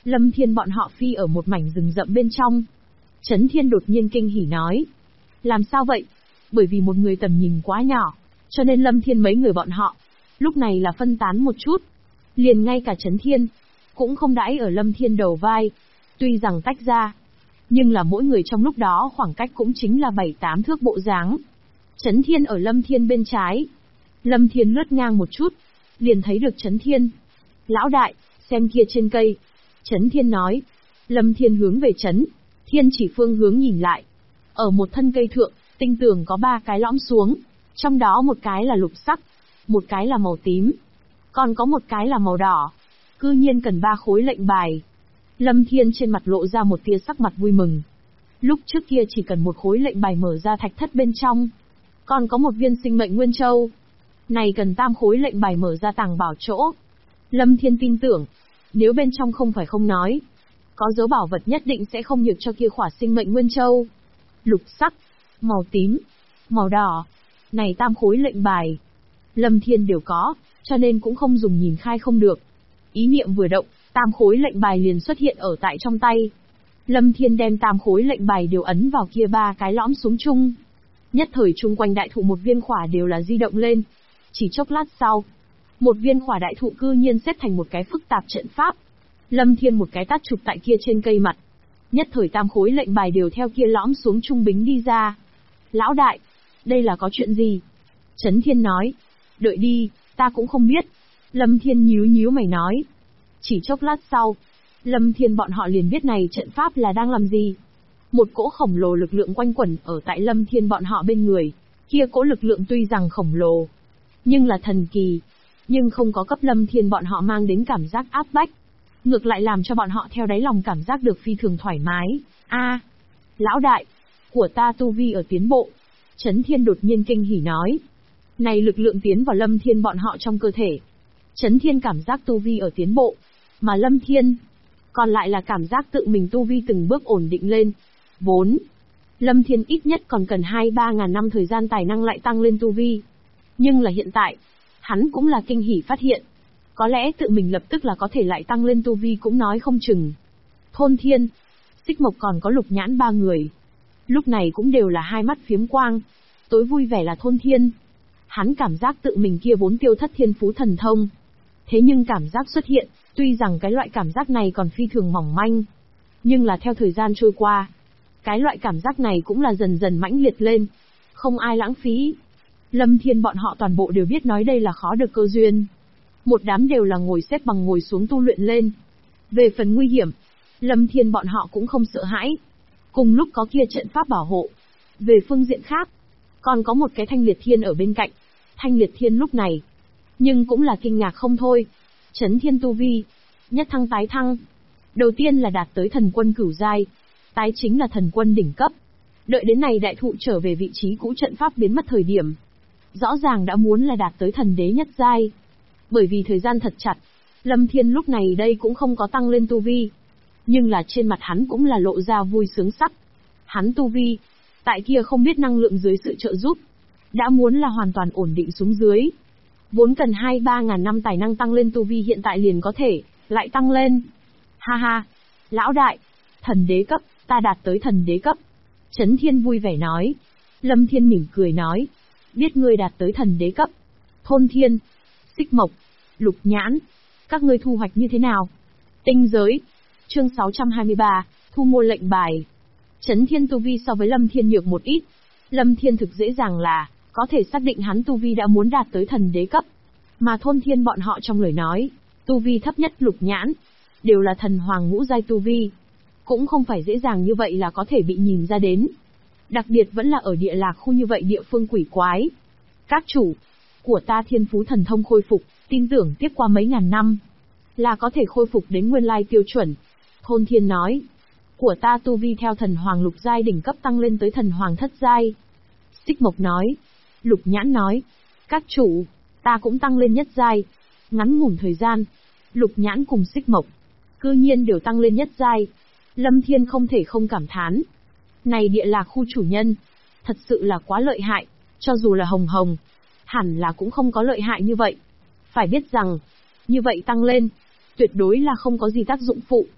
Lâm Thiên bọn họ phi ở một mảnh rừng rậm bên trong. Chấn Thiên đột nhiên kinh hỉ nói. Làm sao vậy? Bởi vì một người tầm nhìn quá nhỏ, cho nên Lâm Thiên mấy người bọn họ, lúc này là phân tán một chút. Liền ngay cả Chấn Thiên, cũng không đãi ở Lâm Thiên đầu vai. Tuy rằng tách ra, nhưng là mỗi người trong lúc đó khoảng cách cũng chính là 7-8 thước bộ dáng. Chấn Thiên ở Lâm Thiên bên trái. Lâm Thiên lướt ngang một chút, liền thấy được Chấn Thiên. Lão đại, xem kia trên cây. Chấn Thiên nói. Lâm Thiên hướng về Chấn Thiên chỉ phương hướng nhìn lại. Ở một thân cây thượng, tinh tường có 3 cái lõm xuống. Trong đó một cái là lục sắc, một cái là màu tím, còn có một cái là màu đỏ. Cư nhiên cần 3 khối lệnh bài. Lâm Thiên trên mặt lộ ra một tia sắc mặt vui mừng. Lúc trước kia chỉ cần một khối lệnh bài mở ra thạch thất bên trong. Còn có một viên sinh mệnh nguyên châu. Này cần 3 khối lệnh bài mở ra tàng bảo chỗ. Lâm Thiên tin tưởng, nếu bên trong không phải không nói, có dấu bảo vật nhất định sẽ không nhược cho kia khỏa sinh mệnh nguyên châu. Lục sắc, màu tím, màu đỏ, này 3 khối lệnh bài, Lâm Thiên đều có, cho nên cũng không dùng nhìn khai không được. Ý niệm vừa động, 3 khối lệnh bài liền xuất hiện ở tại trong tay. Lâm Thiên đem 3 khối lệnh bài đều ấn vào kia 3 cái lõm xuống chung. Nhất thời chung quanh đại thụ một viên khỏa đều là di động lên. Chỉ chốc lát sau, một viên khỏa đại thụ cư nhiên xếp thành một cái phức tạp trận pháp. Lâm Thiên một cái tát chụp tại kia trên cây mặt. Nhất thời 3 khối lệnh bài đều theo kia lõm xuống trung bính đi ra. Lão đại, đây là có chuyện gì? Chấn Thiên nói. Đợi đi, ta cũng không biết. Lâm Thiên nhíu nhíu mày nói. Chỉ chốc lát sau, Lâm Thiên bọn họ liền biết này trận pháp là đang làm gì. Một cỗ khổng lồ lực lượng quanh quẩn ở tại Lâm Thiên bọn họ bên người. Kia cỗ lực lượng tuy rằng khổng lồ, nhưng là thần kỳ, nhưng không có cấp Lâm Thiên bọn họ mang đến cảm giác áp bách. Ngược lại làm cho bọn họ theo đáy lòng cảm giác được phi thường thoải mái. Lão đại, của ta tu vi ở tiến bộ. Chấn Thiên đột nhiên kinh hỉ nói. Này lực lượng tiến vào Lâm Thiên bọn họ trong cơ thể. Chấn Thiên cảm giác tu vi ở tiến bộ, mà Lâm Thiên còn lại là cảm giác tự mình tu vi từng bước ổn định lên. Vốn Lâm Thiên ít nhất còn cần 2-3 ngàn năm thời gian tài năng lại tăng lên tu vi. Nhưng là hiện tại, hắn cũng là kinh hỉ phát hiện, có lẽ tự mình lập tức là có thể lại tăng lên tu vi cũng nói không chừng. Thôn Thiên, Xích Mộc còn có Lục Nhãn 3 người, lúc này cũng đều là hai mắt phiếm quang. Tối vui vẻ là Thôn Thiên. Hắn cảm giác tự mình kia vốn tiêu thất thiên phú thần thông. Thế nhưng cảm giác xuất hiện, tuy rằng cái loại cảm giác này còn phi thường mỏng manh, nhưng là theo thời gian trôi qua, cái loại cảm giác này cũng là dần dần mãnh liệt lên. Không ai lãng phí. Lâm Thiên bọn họ toàn bộ đều biết nói đây là khó được cơ duyên. Một đám đều là ngồi xếp bằng ngồi xuống tu luyện lên. Về phần nguy hiểm, Lâm Thiên bọn họ cũng không sợ hãi. Cùng lúc có kia trận pháp bảo hộ. Về phương diện khác, còn có một cái Thanh Liệt Thiên ở bên cạnh. Thanh Liệt Thiên lúc này, nhưng cũng là kinh ngạc không thôi. Chấn Thiên tu vi, nhất thăng tái thăng. Đầu tiên là đạt tới thần quân cửu giai, tái chính là thần quân đỉnh cấp. Đợi đến này đại thụ trở về vị trí cũ trận pháp biến mất thời điểm, rõ ràng đã muốn là đạt tới thần đế nhất giai. Bởi vì thời gian thật chặt, Lâm Thiên lúc này đây cũng không có tăng lên tu vi. Nhưng là trên mặt hắn cũng là lộ ra vui sướng sắc. Hắn tu vi, tại kia không biết năng lượng dưới sự trợ giúp, đã muốn là hoàn toàn ổn định xuống dưới. Vốn cần 2-3 ngàn năm tài năng tăng lên tu vi hiện tại liền có thể, lại tăng lên. Ha ha, lão đại, thần đế cấp, ta đạt tới thần đế cấp. Chấn Thiên vui vẻ nói. Lâm Thiên mỉm cười nói. Biết ngươi đạt tới thần đế cấp. Thôn Thiên, Xích Mộc, Lục Nhãn, các ngươi thu hoạch như thế nào? Tinh giới. Chương 623, thu mua lệnh bài. Chấn Thiên tu vi so với Lâm Thiên nhược một ít. Lâm Thiên thực dễ dàng là có thể xác định hắn tu vi đã muốn đạt tới thần đế cấp. Mà Thôn Thiên bọn họ trong lời nói, tu vi thấp nhất Lục Nhãn đều là thần hoàng ngũ giai tu vi. Cũng không phải dễ dàng như vậy là có thể bị nhìn ra đến. Đặc biệt vẫn là ở địa lạc khu như vậy địa phương quỷ quái. Các chủ, của ta thiên phú thần thông khôi phục, tin tưởng tiếp qua mấy ngàn năm, là có thể khôi phục đến nguyên lai tiêu chuẩn. Thôn Thiên nói, của ta tu vi theo thần hoàng lục giai đỉnh cấp tăng lên tới thần hoàng thất giai. Xích Mộc nói, Lục Nhãn nói, các chủ, ta cũng tăng lên nhất giai. Ngắn ngủn thời gian, Lục Nhãn cùng Xích Mộc, cư nhiên đều tăng lên nhất giai. Lâm Thiên không thể không cảm thán. Này địa lạc khu chủ nhân, thật sự là quá lợi hại, cho dù là Hồng Hồng, hẳn là cũng không có lợi hại như vậy. Phải biết rằng, như vậy tăng lên, tuyệt đối là không có gì tác dụng phụ.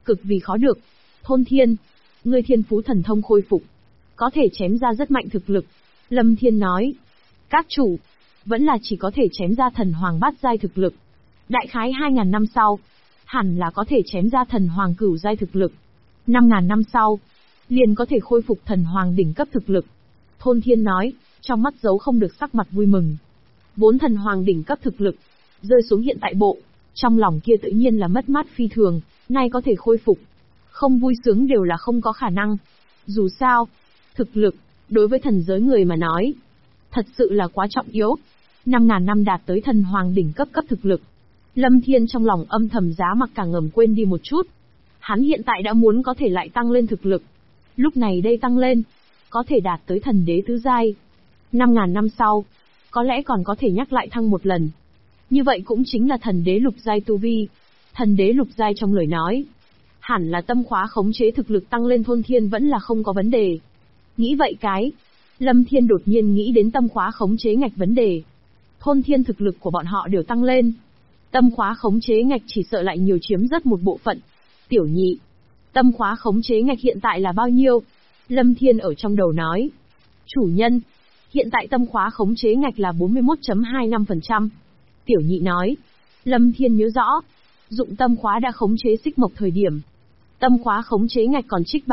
cực vì khó được. Thôn Thiên, ngươi thiên phú thần thông khôi phục, có thể chém ra rất mạnh thực lực. Lâm Thiên nói, các chủ, vẫn là chỉ có thể chém ra thần hoàng bát giai thực lực. Đại khái 2.000 năm sau, hẳn là có thể chém ra thần hoàng cửu giai thực lực. 5.000 năm sau, liền có thể khôi phục thần hoàng đỉnh cấp thực lực. Thôn Thiên nói, trong mắt giấu không được sắc mặt vui mừng. Vốn thần hoàng đỉnh cấp thực lực, rơi xuống hiện tại bộ, trong lòng kia tự nhiên là mất mát phi thường, nay có thể khôi phục. Không vui sướng đều là không có khả năng. Dù sao, thực lực, đối với thần giới người mà nói, thật sự là quá trọng yếu. 5.000 năm đạt tới thần hoàng đỉnh cấp thực lực. Lâm Thiên trong lòng âm thầm giá mặc cả ngầm quên đi một chút. Hắn hiện tại đã muốn có thể lại tăng lên thực lực. Lúc này đây tăng lên, có thể đạt tới thần đế tứ giai. 5.000 năm sau, có lẽ còn có thể nhắc lại thăng một lần. Như vậy cũng chính là thần đế lục giai tu vi. Thần đế lục giai trong lời nói, hẳn là tâm khóa khống chế thực lực tăng lên Thôn Thiên vẫn là không có vấn đề. Nghĩ vậy cái, Lâm Thiên đột nhiên nghĩ đến tâm khóa khống chế ngạch vấn đề. Thôn Thiên thực lực của bọn họ đều tăng lên. Tâm khóa khống chế ngạch chỉ sợ lại nhiều chiếm rất một bộ phận. Tiểu nhị, tâm khóa khống chế ngạch hiện tại là bao nhiêu? Lâm Thiên ở trong đầu nói. Chủ nhân, hiện tại tâm khóa khống chế ngạch là 41.25%. Tiểu nhị nói. Lâm Thiên nhớ rõ, dụng tâm khóa đã khống chế xích mộc thời điểm. Tâm khóa khống chế ngạch còn trích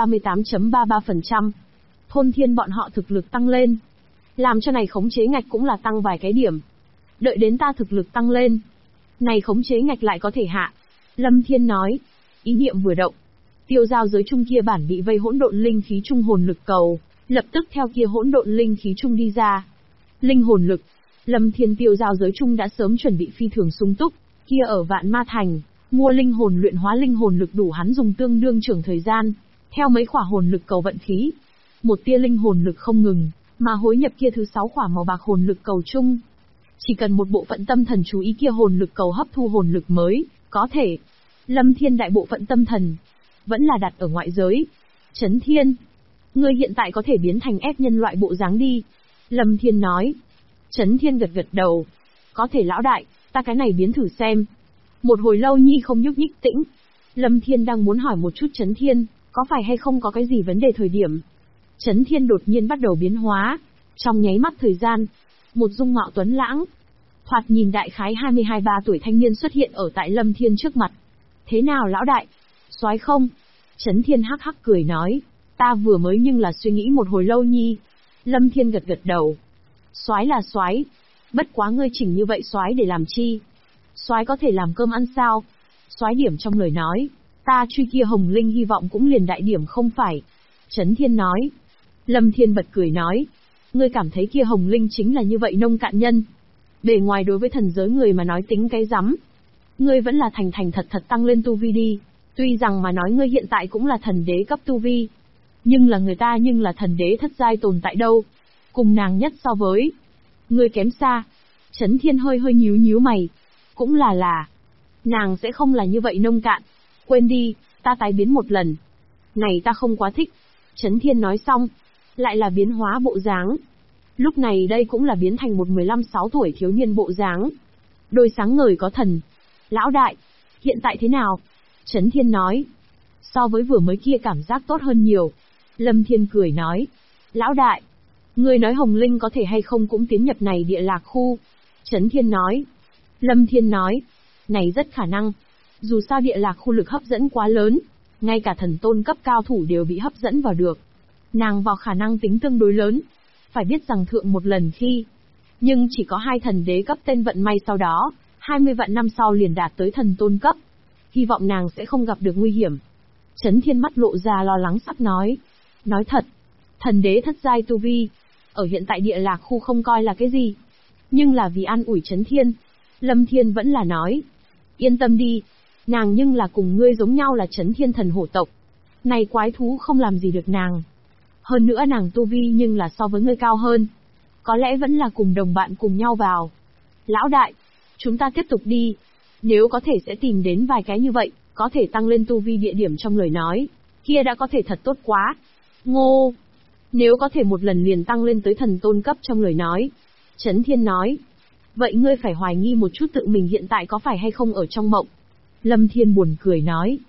38.33%. Thôn Thiên bọn họ thực lực tăng lên, làm cho này khống chế ngạch cũng là tăng vài cái điểm. Đợi đến ta thực lực tăng lên, này khống chế ngạch lại có thể hạ. Lâm Thiên nói, ý niệm vừa động, tiêu giao giới trung kia bản bị vây hỗn độn linh khí trung hồn lực cầu, lập tức theo kia hỗn độn linh khí trung đi ra. Linh hồn lực, Lâm Thiên tiêu giao giới trung đã sớm chuẩn bị phi thường sung túc, kia ở Vạn Ma Thành, mua linh hồn luyện hóa linh hồn lực đủ hắn dùng tương đương trưởng thời gian, theo mấy khỏa hồn lực cầu vận khí. Một tia linh hồn lực không ngừng, mà hối nhập kia thứ 6 khỏa màu bạc hồn lực cầu chung. Chỉ cần một bộ phận tâm thần chú ý kia hồn lực cầu hấp thu hồn lực mới, có thể. Lâm Thiên đại bộ phận tâm thần, vẫn là đặt ở ngoại giới. Chấn Thiên, ngươi hiện tại có thể biến thành ép nhân loại bộ dáng đi. Lâm Thiên nói. Chấn Thiên gật gật đầu. Có thể lão đại, ta cái này biến thử xem. Một hồi lâu nhi không nhúc nhích tĩnh. Lâm Thiên đang muốn hỏi một chút Chấn Thiên, có phải hay không có cái gì vấn đề thời điểm. Chấn Thiên đột nhiên bắt đầu biến hóa. Trong nháy mắt thời gian, một dung mạo tuấn lãng, thoạt nhìn đại khái 22-23 tuổi thanh niên xuất hiện ở tại Lâm Thiên trước mặt. Thế nào lão đại? Soái không? Chấn Thiên hắc hắc cười nói. Ta vừa mới nhưng là suy nghĩ một hồi lâu nhi. Lâm Thiên gật gật đầu. Soái là soái, bất quá ngươi chỉnh như vậy soái để làm chi? Soái có thể làm cơm ăn sao? Soái điểm trong lời nói, ta truy kia Hồng Linh hy vọng cũng liền đại điểm không phải. Chấn Thiên nói. Lâm Thiên bật cười nói. Ngươi cảm thấy kia Hồng Linh chính là như vậy nông cạn nhân? Bề ngoài đối với thần giới người mà nói tính cái rắm. Ngươi vẫn là thành thật tăng lên tu vi đi. Tuy rằng mà nói ngươi hiện tại cũng là thần đế cấp tu vi, nhưng là người ta nhưng là thần đế thất giai tồn tại đâu. Cùng nàng nhất so với, ngươi kém xa. Chấn Thiên hơi nhíu mày. Cũng là, nàng sẽ không là như vậy nông cạn. Quên đi, ta tái biến một lần. Này ta không quá thích. Chấn Thiên nói xong, lại là biến hóa bộ dáng. Lúc này đây cũng là biến thành một 15-16 tuổi thiếu niên bộ dáng. Đôi sáng ngời có thần. Lão đại, hiện tại thế nào? Chấn Thiên nói. So với vừa mới kia cảm giác tốt hơn nhiều. Lâm Thiên cười nói. Lão đại, người nói Hồng Linh có thể hay không cũng tiến nhập này địa lạc khu? Chấn Thiên nói. Lâm Thiên nói. Này rất khả năng. Dù sao địa lạc khu lực hấp dẫn quá lớn, ngay cả thần tôn cấp cao thủ đều bị hấp dẫn vào được. Nàng vào khả năng tính tương đối lớn. Phải biết rằng thượng một lần khi, nhưng chỉ có 2 thần đế cấp tên vận may sau đó, 20 vạn năm sau liền đạt tới thần tôn cấp. Hy vọng nàng sẽ không gặp được nguy hiểm. Chấn Thiên mắt lộ ra lo lắng sắc nói. Nói thật, thần đế thất giai tu vi, ở hiện tại địa lạc khu không coi là cái gì. Nhưng là vì an ủi Chấn Thiên, Lâm Thiên vẫn là nói. Yên tâm đi, nàng nhưng là cùng ngươi giống nhau là Chấn Thiên thần hổ tộc. Này quái thú không làm gì được nàng. Hơn nữa nàng tu vi nhưng là so với ngươi cao hơn. Có lẽ vẫn là cùng đồng bạn cùng nhau vào. Lão đại, chúng ta tiếp tục đi. Nếu có thể sẽ tìm đến vài cái như vậy, có thể tăng lên tu vi địa điểm trong lời nói. Kia đã có thể thật tốt quá. Ngô! Nếu có thể một lần liền tăng lên tới thần tôn cấp trong lời nói. Chấn Thiên nói. Vậy ngươi phải hoài nghi một chút tự mình hiện tại có phải hay không ở trong mộng. Lâm Thiên buồn cười nói.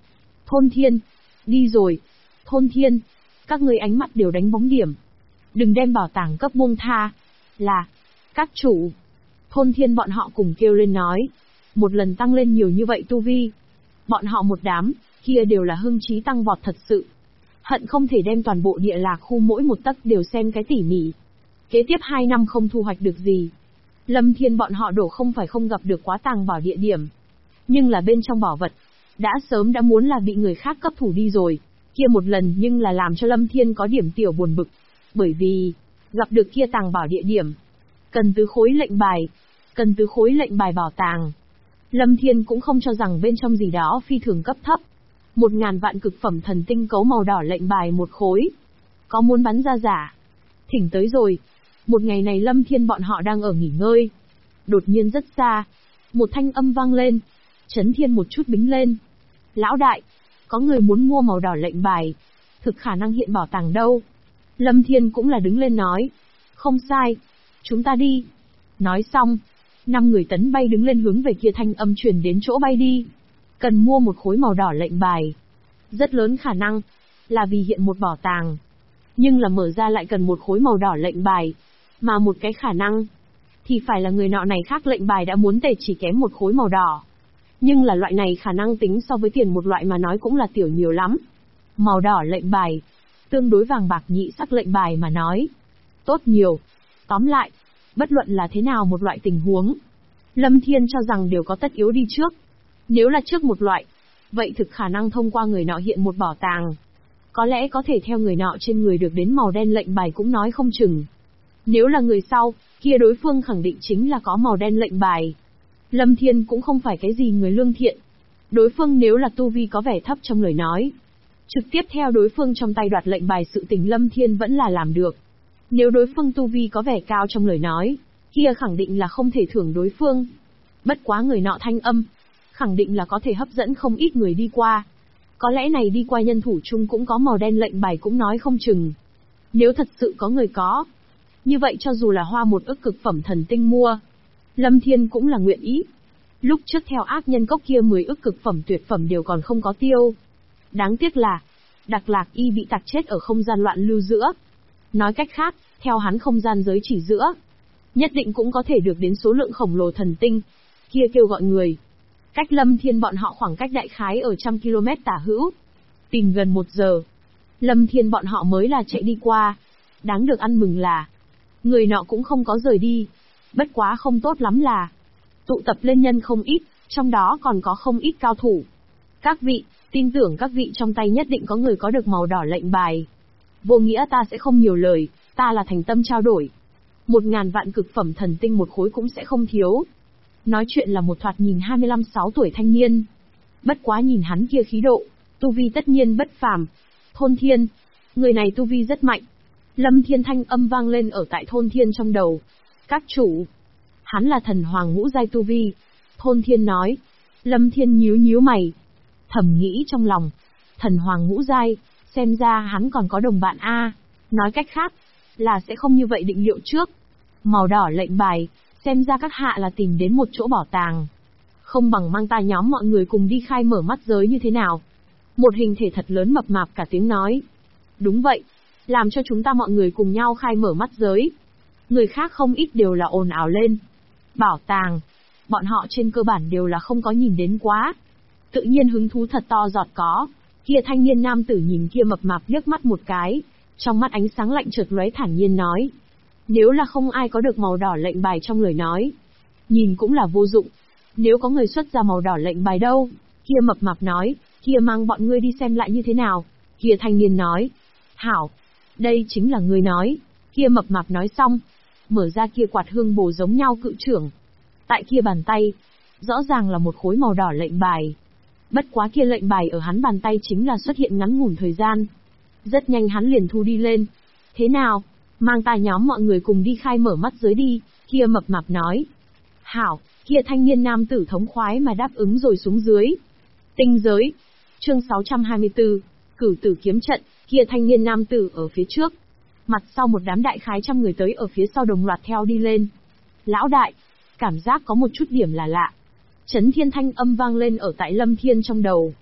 Thôn Thiên, đi rồi. Thôn Thiên, các ngươi ánh mắt đều đánh bóng điểm. Đừng đem bảo tàng cấp buông tha. Là, các chủ. Thôn Thiên bọn họ cùng kêu lên nói. Một lần tăng lên nhiều như vậy tu vi. Bọn họ một đám, kia đều là hưng trí tăng vọt thật sự. Hận không thể đem toàn bộ địa lạc khu mỗi một tấc đều xem cái tỉ mỉ. Kế tiếp 2 năm không thu hoạch được gì. Lâm Thiên bọn họ đổ không phải không gặp được quá tàng bảo địa điểm. Nhưng là bên trong bảo vật, đã sớm đã muốn là bị người khác cấp thủ đi rồi. Kia một lần nhưng là làm cho Lâm Thiên có điểm tiểu buồn bực. Bởi vì, gặp được kia tàng bảo địa điểm. Cần tứ khối lệnh bài. Cần tứ khối lệnh bài bảo tàng. Lâm Thiên cũng không cho rằng bên trong gì đó phi thường cấp thấp. 1000 vạn cực phẩm thần tinh cấu màu đỏ lệnh bài một khối. Có muốn bắn ra giả. Thỉnh tới rồi. Một ngày này Lâm Thiên bọn họ đang ở nghỉ ngơi. Đột nhiên rất xa. Một thanh âm vang lên. Chấn Thiên một chút bính lên. Lão đại, có người muốn mua màu đỏ lệnh bài. Thực khả năng hiện bảo tàng đâu. Lâm Thiên cũng là đứng lên nói. Không sai. Chúng ta đi. Nói xong. 5 người tấn bay đứng lên hướng về kia thanh âm truyền đến chỗ bay đi. Cần mua một khối màu đỏ lệnh bài. Rất lớn khả năng. Là vì hiện một bảo tàng. Nhưng là mở ra lại cần một khối màu đỏ lệnh bài. Mà một cái khả năng. Thì phải là người nọ này khác lệnh bài đã muốn tề chỉ kém một khối màu đỏ. Nhưng là loại này khả năng tính so với tiền một loại mà nói cũng là tiểu nhiều lắm. Màu đỏ lệnh bài. Tương đối vàng bạc nhị sắc lệnh bài mà nói. Tốt nhiều. Tóm lại. Bất luận là thế nào một loại tình huống. Lâm Thiên cho rằng đều có tất yếu đi trước. Nếu là trước một loại. Vậy thực khả năng thông qua người nọ hiện một bảo tàng. Có lẽ có thể theo người nọ trên người được đến màu đen lệnh bài cũng nói không chừng. Nếu là người sau, kia đối phương khẳng định chính là có màu đen lệnh bài. Lâm Thiên cũng không phải cái gì người lương thiện. Đối phương nếu là tu vi có vẻ thấp trong lời nói. Trực tiếp theo đối phương trong tay đoạt lệnh bài sự tình Lâm Thiên vẫn là làm được. Nếu đối phương tu vi có vẻ cao trong lời nói, kia khẳng định là không thể thưởng đối phương. Bất quá người nọ thanh âm, khẳng định là có thể hấp dẫn không ít người đi qua. Có lẽ này đi qua nhân thủ chung cũng có màu đen lệnh bài cũng nói không chừng. Nếu thật sự có người có, như vậy cho dù là hoa một ức cực phẩm thần tinh mua, Lâm Thiên cũng là nguyện ý. Lúc trước theo ác nhân cốc kia 10 ức cực phẩm tuyệt phẩm đều còn không có tiêu. Đáng tiếc là, Đặc Lạc Y bị tạc chết ở không gian loạn lưu giữa. Nói cách khác, theo hắn không gian giới chỉ giữa, nhất định cũng có thể được đến số lượng khổng lồ thần tinh. Kia kêu gọi người. Cách Lâm Thiên bọn họ khoảng cách đại khái ở 100 km tả hữu. Tìm gần 1 giờ. Lâm Thiên bọn họ mới là chạy đi qua. Đáng được ăn mừng là, người nọ cũng không có rời đi. Bất quá không tốt lắm là, tụ tập lên nhân không ít, trong đó còn có không ít cao thủ. Các vị, tin tưởng các vị trong tay nhất định có người có được màu đỏ lệnh bài. Vô nghĩa ta sẽ không nhiều lời, ta là thành tâm trao đổi. 1000 vạn cực phẩm thần tinh một khối cũng sẽ không thiếu. Nói chuyện là một thoạt nhìn 25-6 tuổi thanh niên. Bất quá nhìn hắn kia khí độ, tu vi tất nhiên bất phàm. Thôn Thiên, người này tu vi rất mạnh. Lâm Thiên thanh âm vang lên ở tại Thôn Thiên trong đầu. Các chủ, hắn là thần hoàng ngũ giai tu vi. Thôn Thiên nói. Lâm Thiên nhíu nhíu mày, thầm nghĩ trong lòng, thần hoàng ngũ giai, xem ra hắn còn có đồng bạn a. Nói cách khác, là sẽ không như vậy định liệu trước. Màu đỏ lệnh bài, xem ra các hạ là tìm đến một chỗ bảo tàng. Không bằng mang ta nhóm mọi người cùng đi khai mở mắt giới như thế nào. Một hình thể thật lớn mập mạp cả tiếng nói. Đúng vậy, làm cho chúng ta mọi người cùng nhau khai mở mắt giới. Người khác không ít đều là ồn ào lên. Bảo tàng, bọn họ trên cơ bản đều là không có nhìn đến quá. Tự nhiên hứng thú thật to giọt có. Kia thanh niên nam tử nhìn kia mập mạp liếc mắt một cái, trong mắt ánh sáng lạnh chợt lóe thản nhiên nói. Nếu là không ai có được màu đỏ lệnh bài trong lời nói, nhìn cũng là vô dụng. Nếu có người xuất ra màu đỏ lệnh bài đâu? Kia mập mạp nói, kia mang bọn ngươi đi xem lại như thế nào? Kia thanh niên nói, hảo, đây chính là ngươi nói. Kia mập mạp nói xong, mở ra kia quạt hương bổ giống nhau cự trưởng. Tại kia bàn tay, rõ ràng là một khối màu đỏ lệnh bài. Bất quá kia lệnh bài ở hắn bàn tay chính là xuất hiện ngắn ngủn thời gian. Rất nhanh hắn liền thu đi lên. Thế nào? Mang ta nhóm mọi người cùng đi khai mở mắt giới đi, kia mập mạp nói. Hảo, kia thanh niên nam tử thống khoái mà đáp ứng rồi xuống dưới. Tinh giới. Chương 624, cửu tử kiếm trận, kia thanh niên nam tử ở phía trước. Mặt sau một đám đại khái trăm người tới ở phía sau đồng loạt theo đi lên. Lão đại, cảm giác có một chút điểm là lạ. Chấn Thiên thanh âm vang lên ở tại Lâm Thiên trong đầu.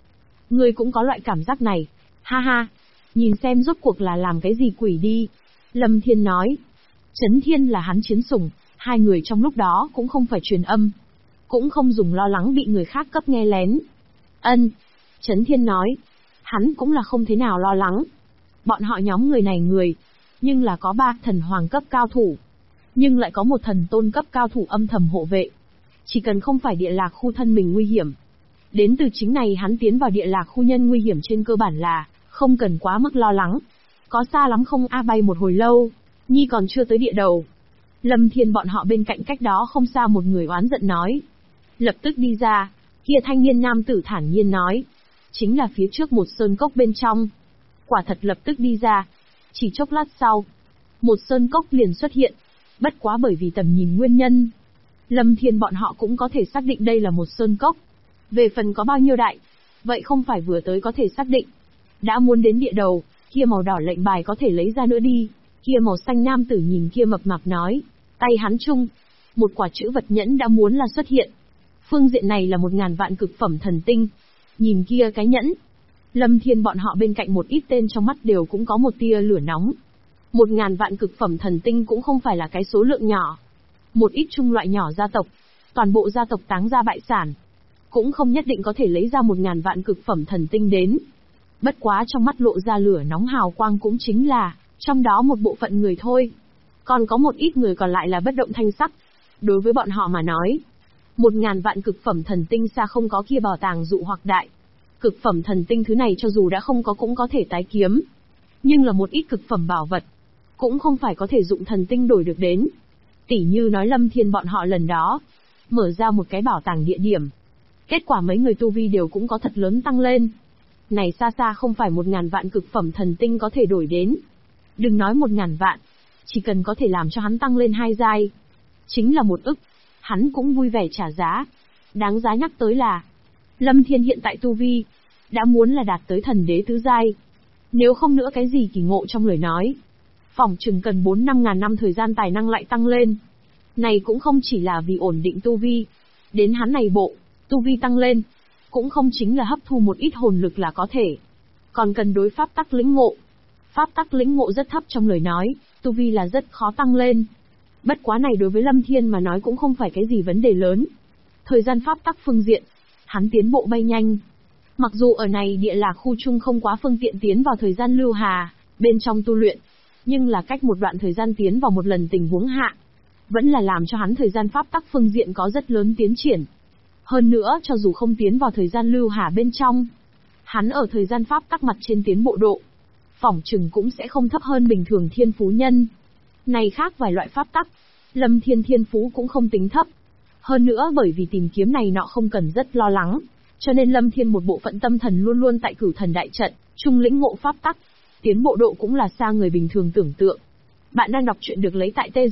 Ngươi cũng có loại cảm giác này. Ha ha, nhìn xem rốt cuộc là làm cái gì quỷ đi. Lâm Thiên nói. Chấn Thiên là hắn chiến sủng, hai người trong lúc đó cũng không phải truyền âm. Cũng không dùng lo lắng bị người khác cấp nghe lén. Ân. Chấn Thiên nói. Hắn cũng là không thế nào lo lắng. Bọn họ nhóm người này nhưng là có 3 thần hoàng cấp cao thủ. Nhưng lại có một thần tôn cấp cao thủ âm thầm hộ vệ. Chỉ cần không phải địa lạc khu thân mình nguy hiểm. Đến từ chính này hắn tiến vào địa lạc khu nhân nguy hiểm trên cơ bản là không cần quá mức lo lắng. Có xa lắm không bay một hồi lâu, Nhi còn chưa tới địa đầu. Lâm Thiên bọn họ bên cạnh cách đó không xa một người oán giận nói. Lập tức đi ra, kia thanh niên nam tử thản nhiên nói. Chính là phía trước một sơn cốc bên trong. Quả thật lập tức đi ra. Chỉ chốc lát sau, một sơn cốc liền xuất hiện. Bất quá bởi vì tầm nhìn nguyên nhân, Lâm Thiên bọn họ cũng có thể xác định đây là một sơn cốc. Về phần có bao nhiêu đại, vậy không phải vừa tới có thể xác định. Đã muốn đến địa đầu, kia màu đỏ lệnh bài có thể lấy ra nữa đi. Kia màu xanh nam tử nhìn kia mập mạp nói, tay hắn chung, một quả chữ vật nhẫn đã muốn là xuất hiện. Phương diện này là 1000 vạn cực phẩm thần tinh. Nhìn kia cái nhẫn, Lâm Thiên bọn họ bên cạnh một ít tên trong mắt đều cũng có một tia lửa nóng. 1000 vạn cực phẩm thần tinh cũng không phải là cái số lượng nhỏ. Một ít trung loại nhỏ gia tộc, toàn bộ gia tộc táng ra bại sản, cũng không nhất định có thể lấy ra 1000 vạn cực phẩm thần tinh đến. Bất quá trong mắt lộ ra lửa nóng hào quang cũng chính là, trong đó một bộ phận người thôi. Còn có một ít người còn lại là bất động thanh sắc. Đối với bọn họ mà nói, 1000 vạn cực phẩm thần tinh xa không có kia bảo tàng dụ hoặc đại. Cực phẩm thần tinh thứ này cho dù đã không có cũng có thể tái kiếm. Nhưng là một ít cực phẩm bảo vật, cũng không phải có thể dụng thần tinh đổi được đến. Tỉ như nói Lâm Thiên bọn họ lần đó, mở ra một cái bảo tàng địa điểm. Kết quả mấy người tu vi đều cũng có thật lớn tăng lên. Này xa xa không phải 1000 vạn cực phẩm thần tinh có thể đổi đến. Đừng nói 1000 vạn, chỉ cần có thể làm cho hắn tăng lên 2 giai, chính là 1 ức, hắn cũng vui vẻ trả giá. Đáng giá nhắc tới là, Lâm Thiên hiện tại tu vi, đã muốn là đạt tới thần đế tứ giai. Nếu không nữa cái gì kỳ ngộ trong lời nói, phỏng chừng cần 4-5 ngàn năm thời gian tài năng lại tăng lên. Này cũng không chỉ là vì ổn định tu vi, đến hắn này bộ, tu vi tăng lên, cũng không chính là hấp thu một ít hồn lực là có thể. Còn cần đối pháp tắc lĩnh ngộ. Pháp tắc lĩnh ngộ rất thấp trong lời nói, tu vi là rất khó tăng lên. Bất quá này đối với Lâm Thiên mà nói cũng không phải cái gì vấn đề lớn. Thời gian pháp tắc phương diện, hắn tiến bộ bay nhanh. Mặc dù ở này địa lạc khu chung không quá phương tiện tiến vào thời gian lưu hà, bên trong tu luyện, nhưng là cách một đoạn thời gian tiến vào một lần tình huống hạ, vẫn là làm cho hắn thời gian pháp tắc phương diện có rất lớn tiến triển. Hơn nữa cho dù không tiến vào thời gian lưu hà bên trong, hắn ở thời gian pháp tắc mặt trên tiến bộ độ, phỏng chừng cũng sẽ không thấp hơn bình thường thiên phú nhân. Này khác vài loại pháp tắc, Lâm Thiên thiên phú cũng không tính thấp. Hơn nữa bởi vì tìm kiếm này nọ không cần rất lo lắng, cho nên Lâm Thiên một bộ phận tâm thần luôn luôn tại cửu thần đại trận, trung lĩnh ngộ pháp tắc, tiến bộ độ cũng là xa người bình thường tưởng tượng. Bạn đang đọc truyện được lấy tại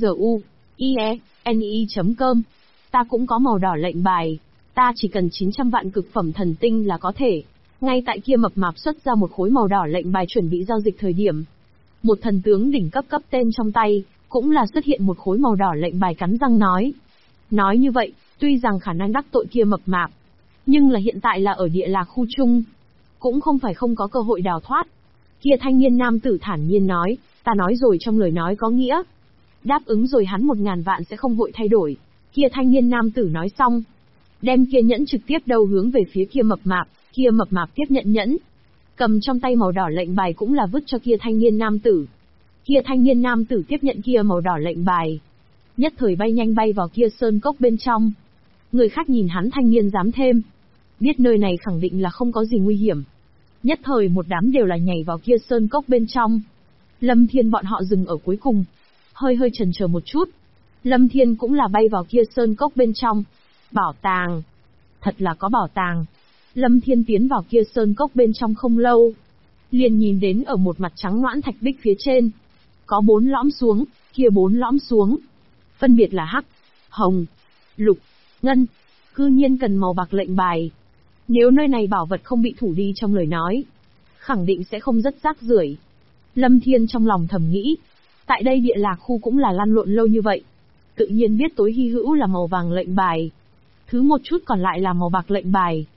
tzu.ie.ne.com. Ta cũng có màu đỏ lệnh bài, ta chỉ cần 900 vạn cực phẩm thần tinh là có thể. Ngay tại kia mập mạp xuất ra một khối màu đỏ lệnh bài chuẩn bị giao dịch thời điểm, một thần tướng đỉnh cấp cấp tên trong tay, cũng là xuất hiện một khối màu đỏ lệnh bài cắn răng nói. Nói như vậy, tuy rằng khả năng đắc tội kia mập mạp, nhưng là hiện tại là ở địa lạc khu chung, cũng không phải không có cơ hội đào thoát. Kia thanh niên nam tử thản nhiên nói, ta nói rồi trong lời nói có nghĩa. Đáp ứng rồi hắn 1000 vạn sẽ không vội thay đổi. Kia thanh niên nam tử nói xong, đem kia nhẫn trực tiếp đầu hướng về phía kia mập mạp tiếp nhận nhẫn. Cầm trong tay màu đỏ lệnh bài cũng là vứt cho kia thanh niên nam tử. Kia thanh niên nam tử tiếp nhận kia màu đỏ lệnh bài, nhất thời bay nhanh bay vào kia sơn cốc bên trong. Người khác nhìn hắn thanh niên dám thêm, biết nơi này khẳng định là không có gì nguy hiểm. Nhất thời một đám đều là nhảy vào kia sơn cốc bên trong. Lâm Thiên bọn họ dừng ở cuối cùng, hơi chần chờ một chút. Lâm Thiên cũng là bay vào kia sơn cốc bên trong. Bảo tàng, thật là có bảo tàng. Lâm Thiên tiến vào kia sơn cốc bên trong không lâu, liền nhìn đến ở một mặt trắng noãn thạch bích phía trên, có 4 lõm xuống, kia 4 lõm xuống, phân biệt là hắc, hồng, lục, ngân, cư nhiên cần màu bạc lệnh bài. Nếu nơi này bảo vật không bị thủ đi trong lời nói, khẳng định sẽ không rất rác rưởi. Lâm Thiên trong lòng thầm nghĩ, tại đây địa lạc khu cũng là lăn lộn lâu như vậy, tự nhiên biết tối hy hữu là màu vàng lệnh bài, thứ một chút còn lại là màu bạc lệnh bài.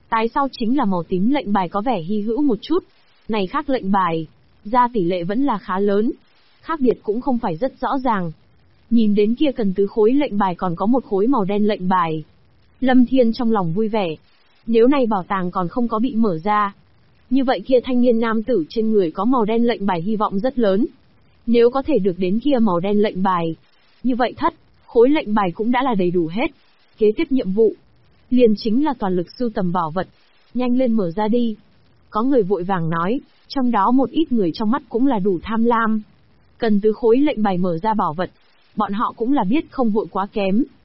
Tái sau chính là màu tím lệnh bài có vẻ hy hữu một chút. Này khác lệnh bài, ra tỷ lệ vẫn là khá lớn. Khác biệt cũng không phải rất rõ ràng. Nhìn đến kia cần tứ khối lệnh bài còn có một khối màu đen lệnh bài. Lâm Thiên trong lòng vui vẻ. Nếu này bảo tàng còn không có bị mở ra, như vậy kia thanh niên nam tử trên người có màu đen lệnh bài hy vọng rất lớn. Nếu có thể được đến kia màu đen lệnh bài, như vậy khối lệnh bài cũng đã là đầy đủ hết. Kế tiếp nhiệm vụ, liền chính là toàn lực sưu tầm bảo vật. Nhanh lên mở ra đi. Có người vội vàng nói, trong đó một ít người trong mắt cũng là đủ tham lam. Cần tứ khối lệnh bài mở ra bảo vật, bọn họ cũng là biết không vội quá kém,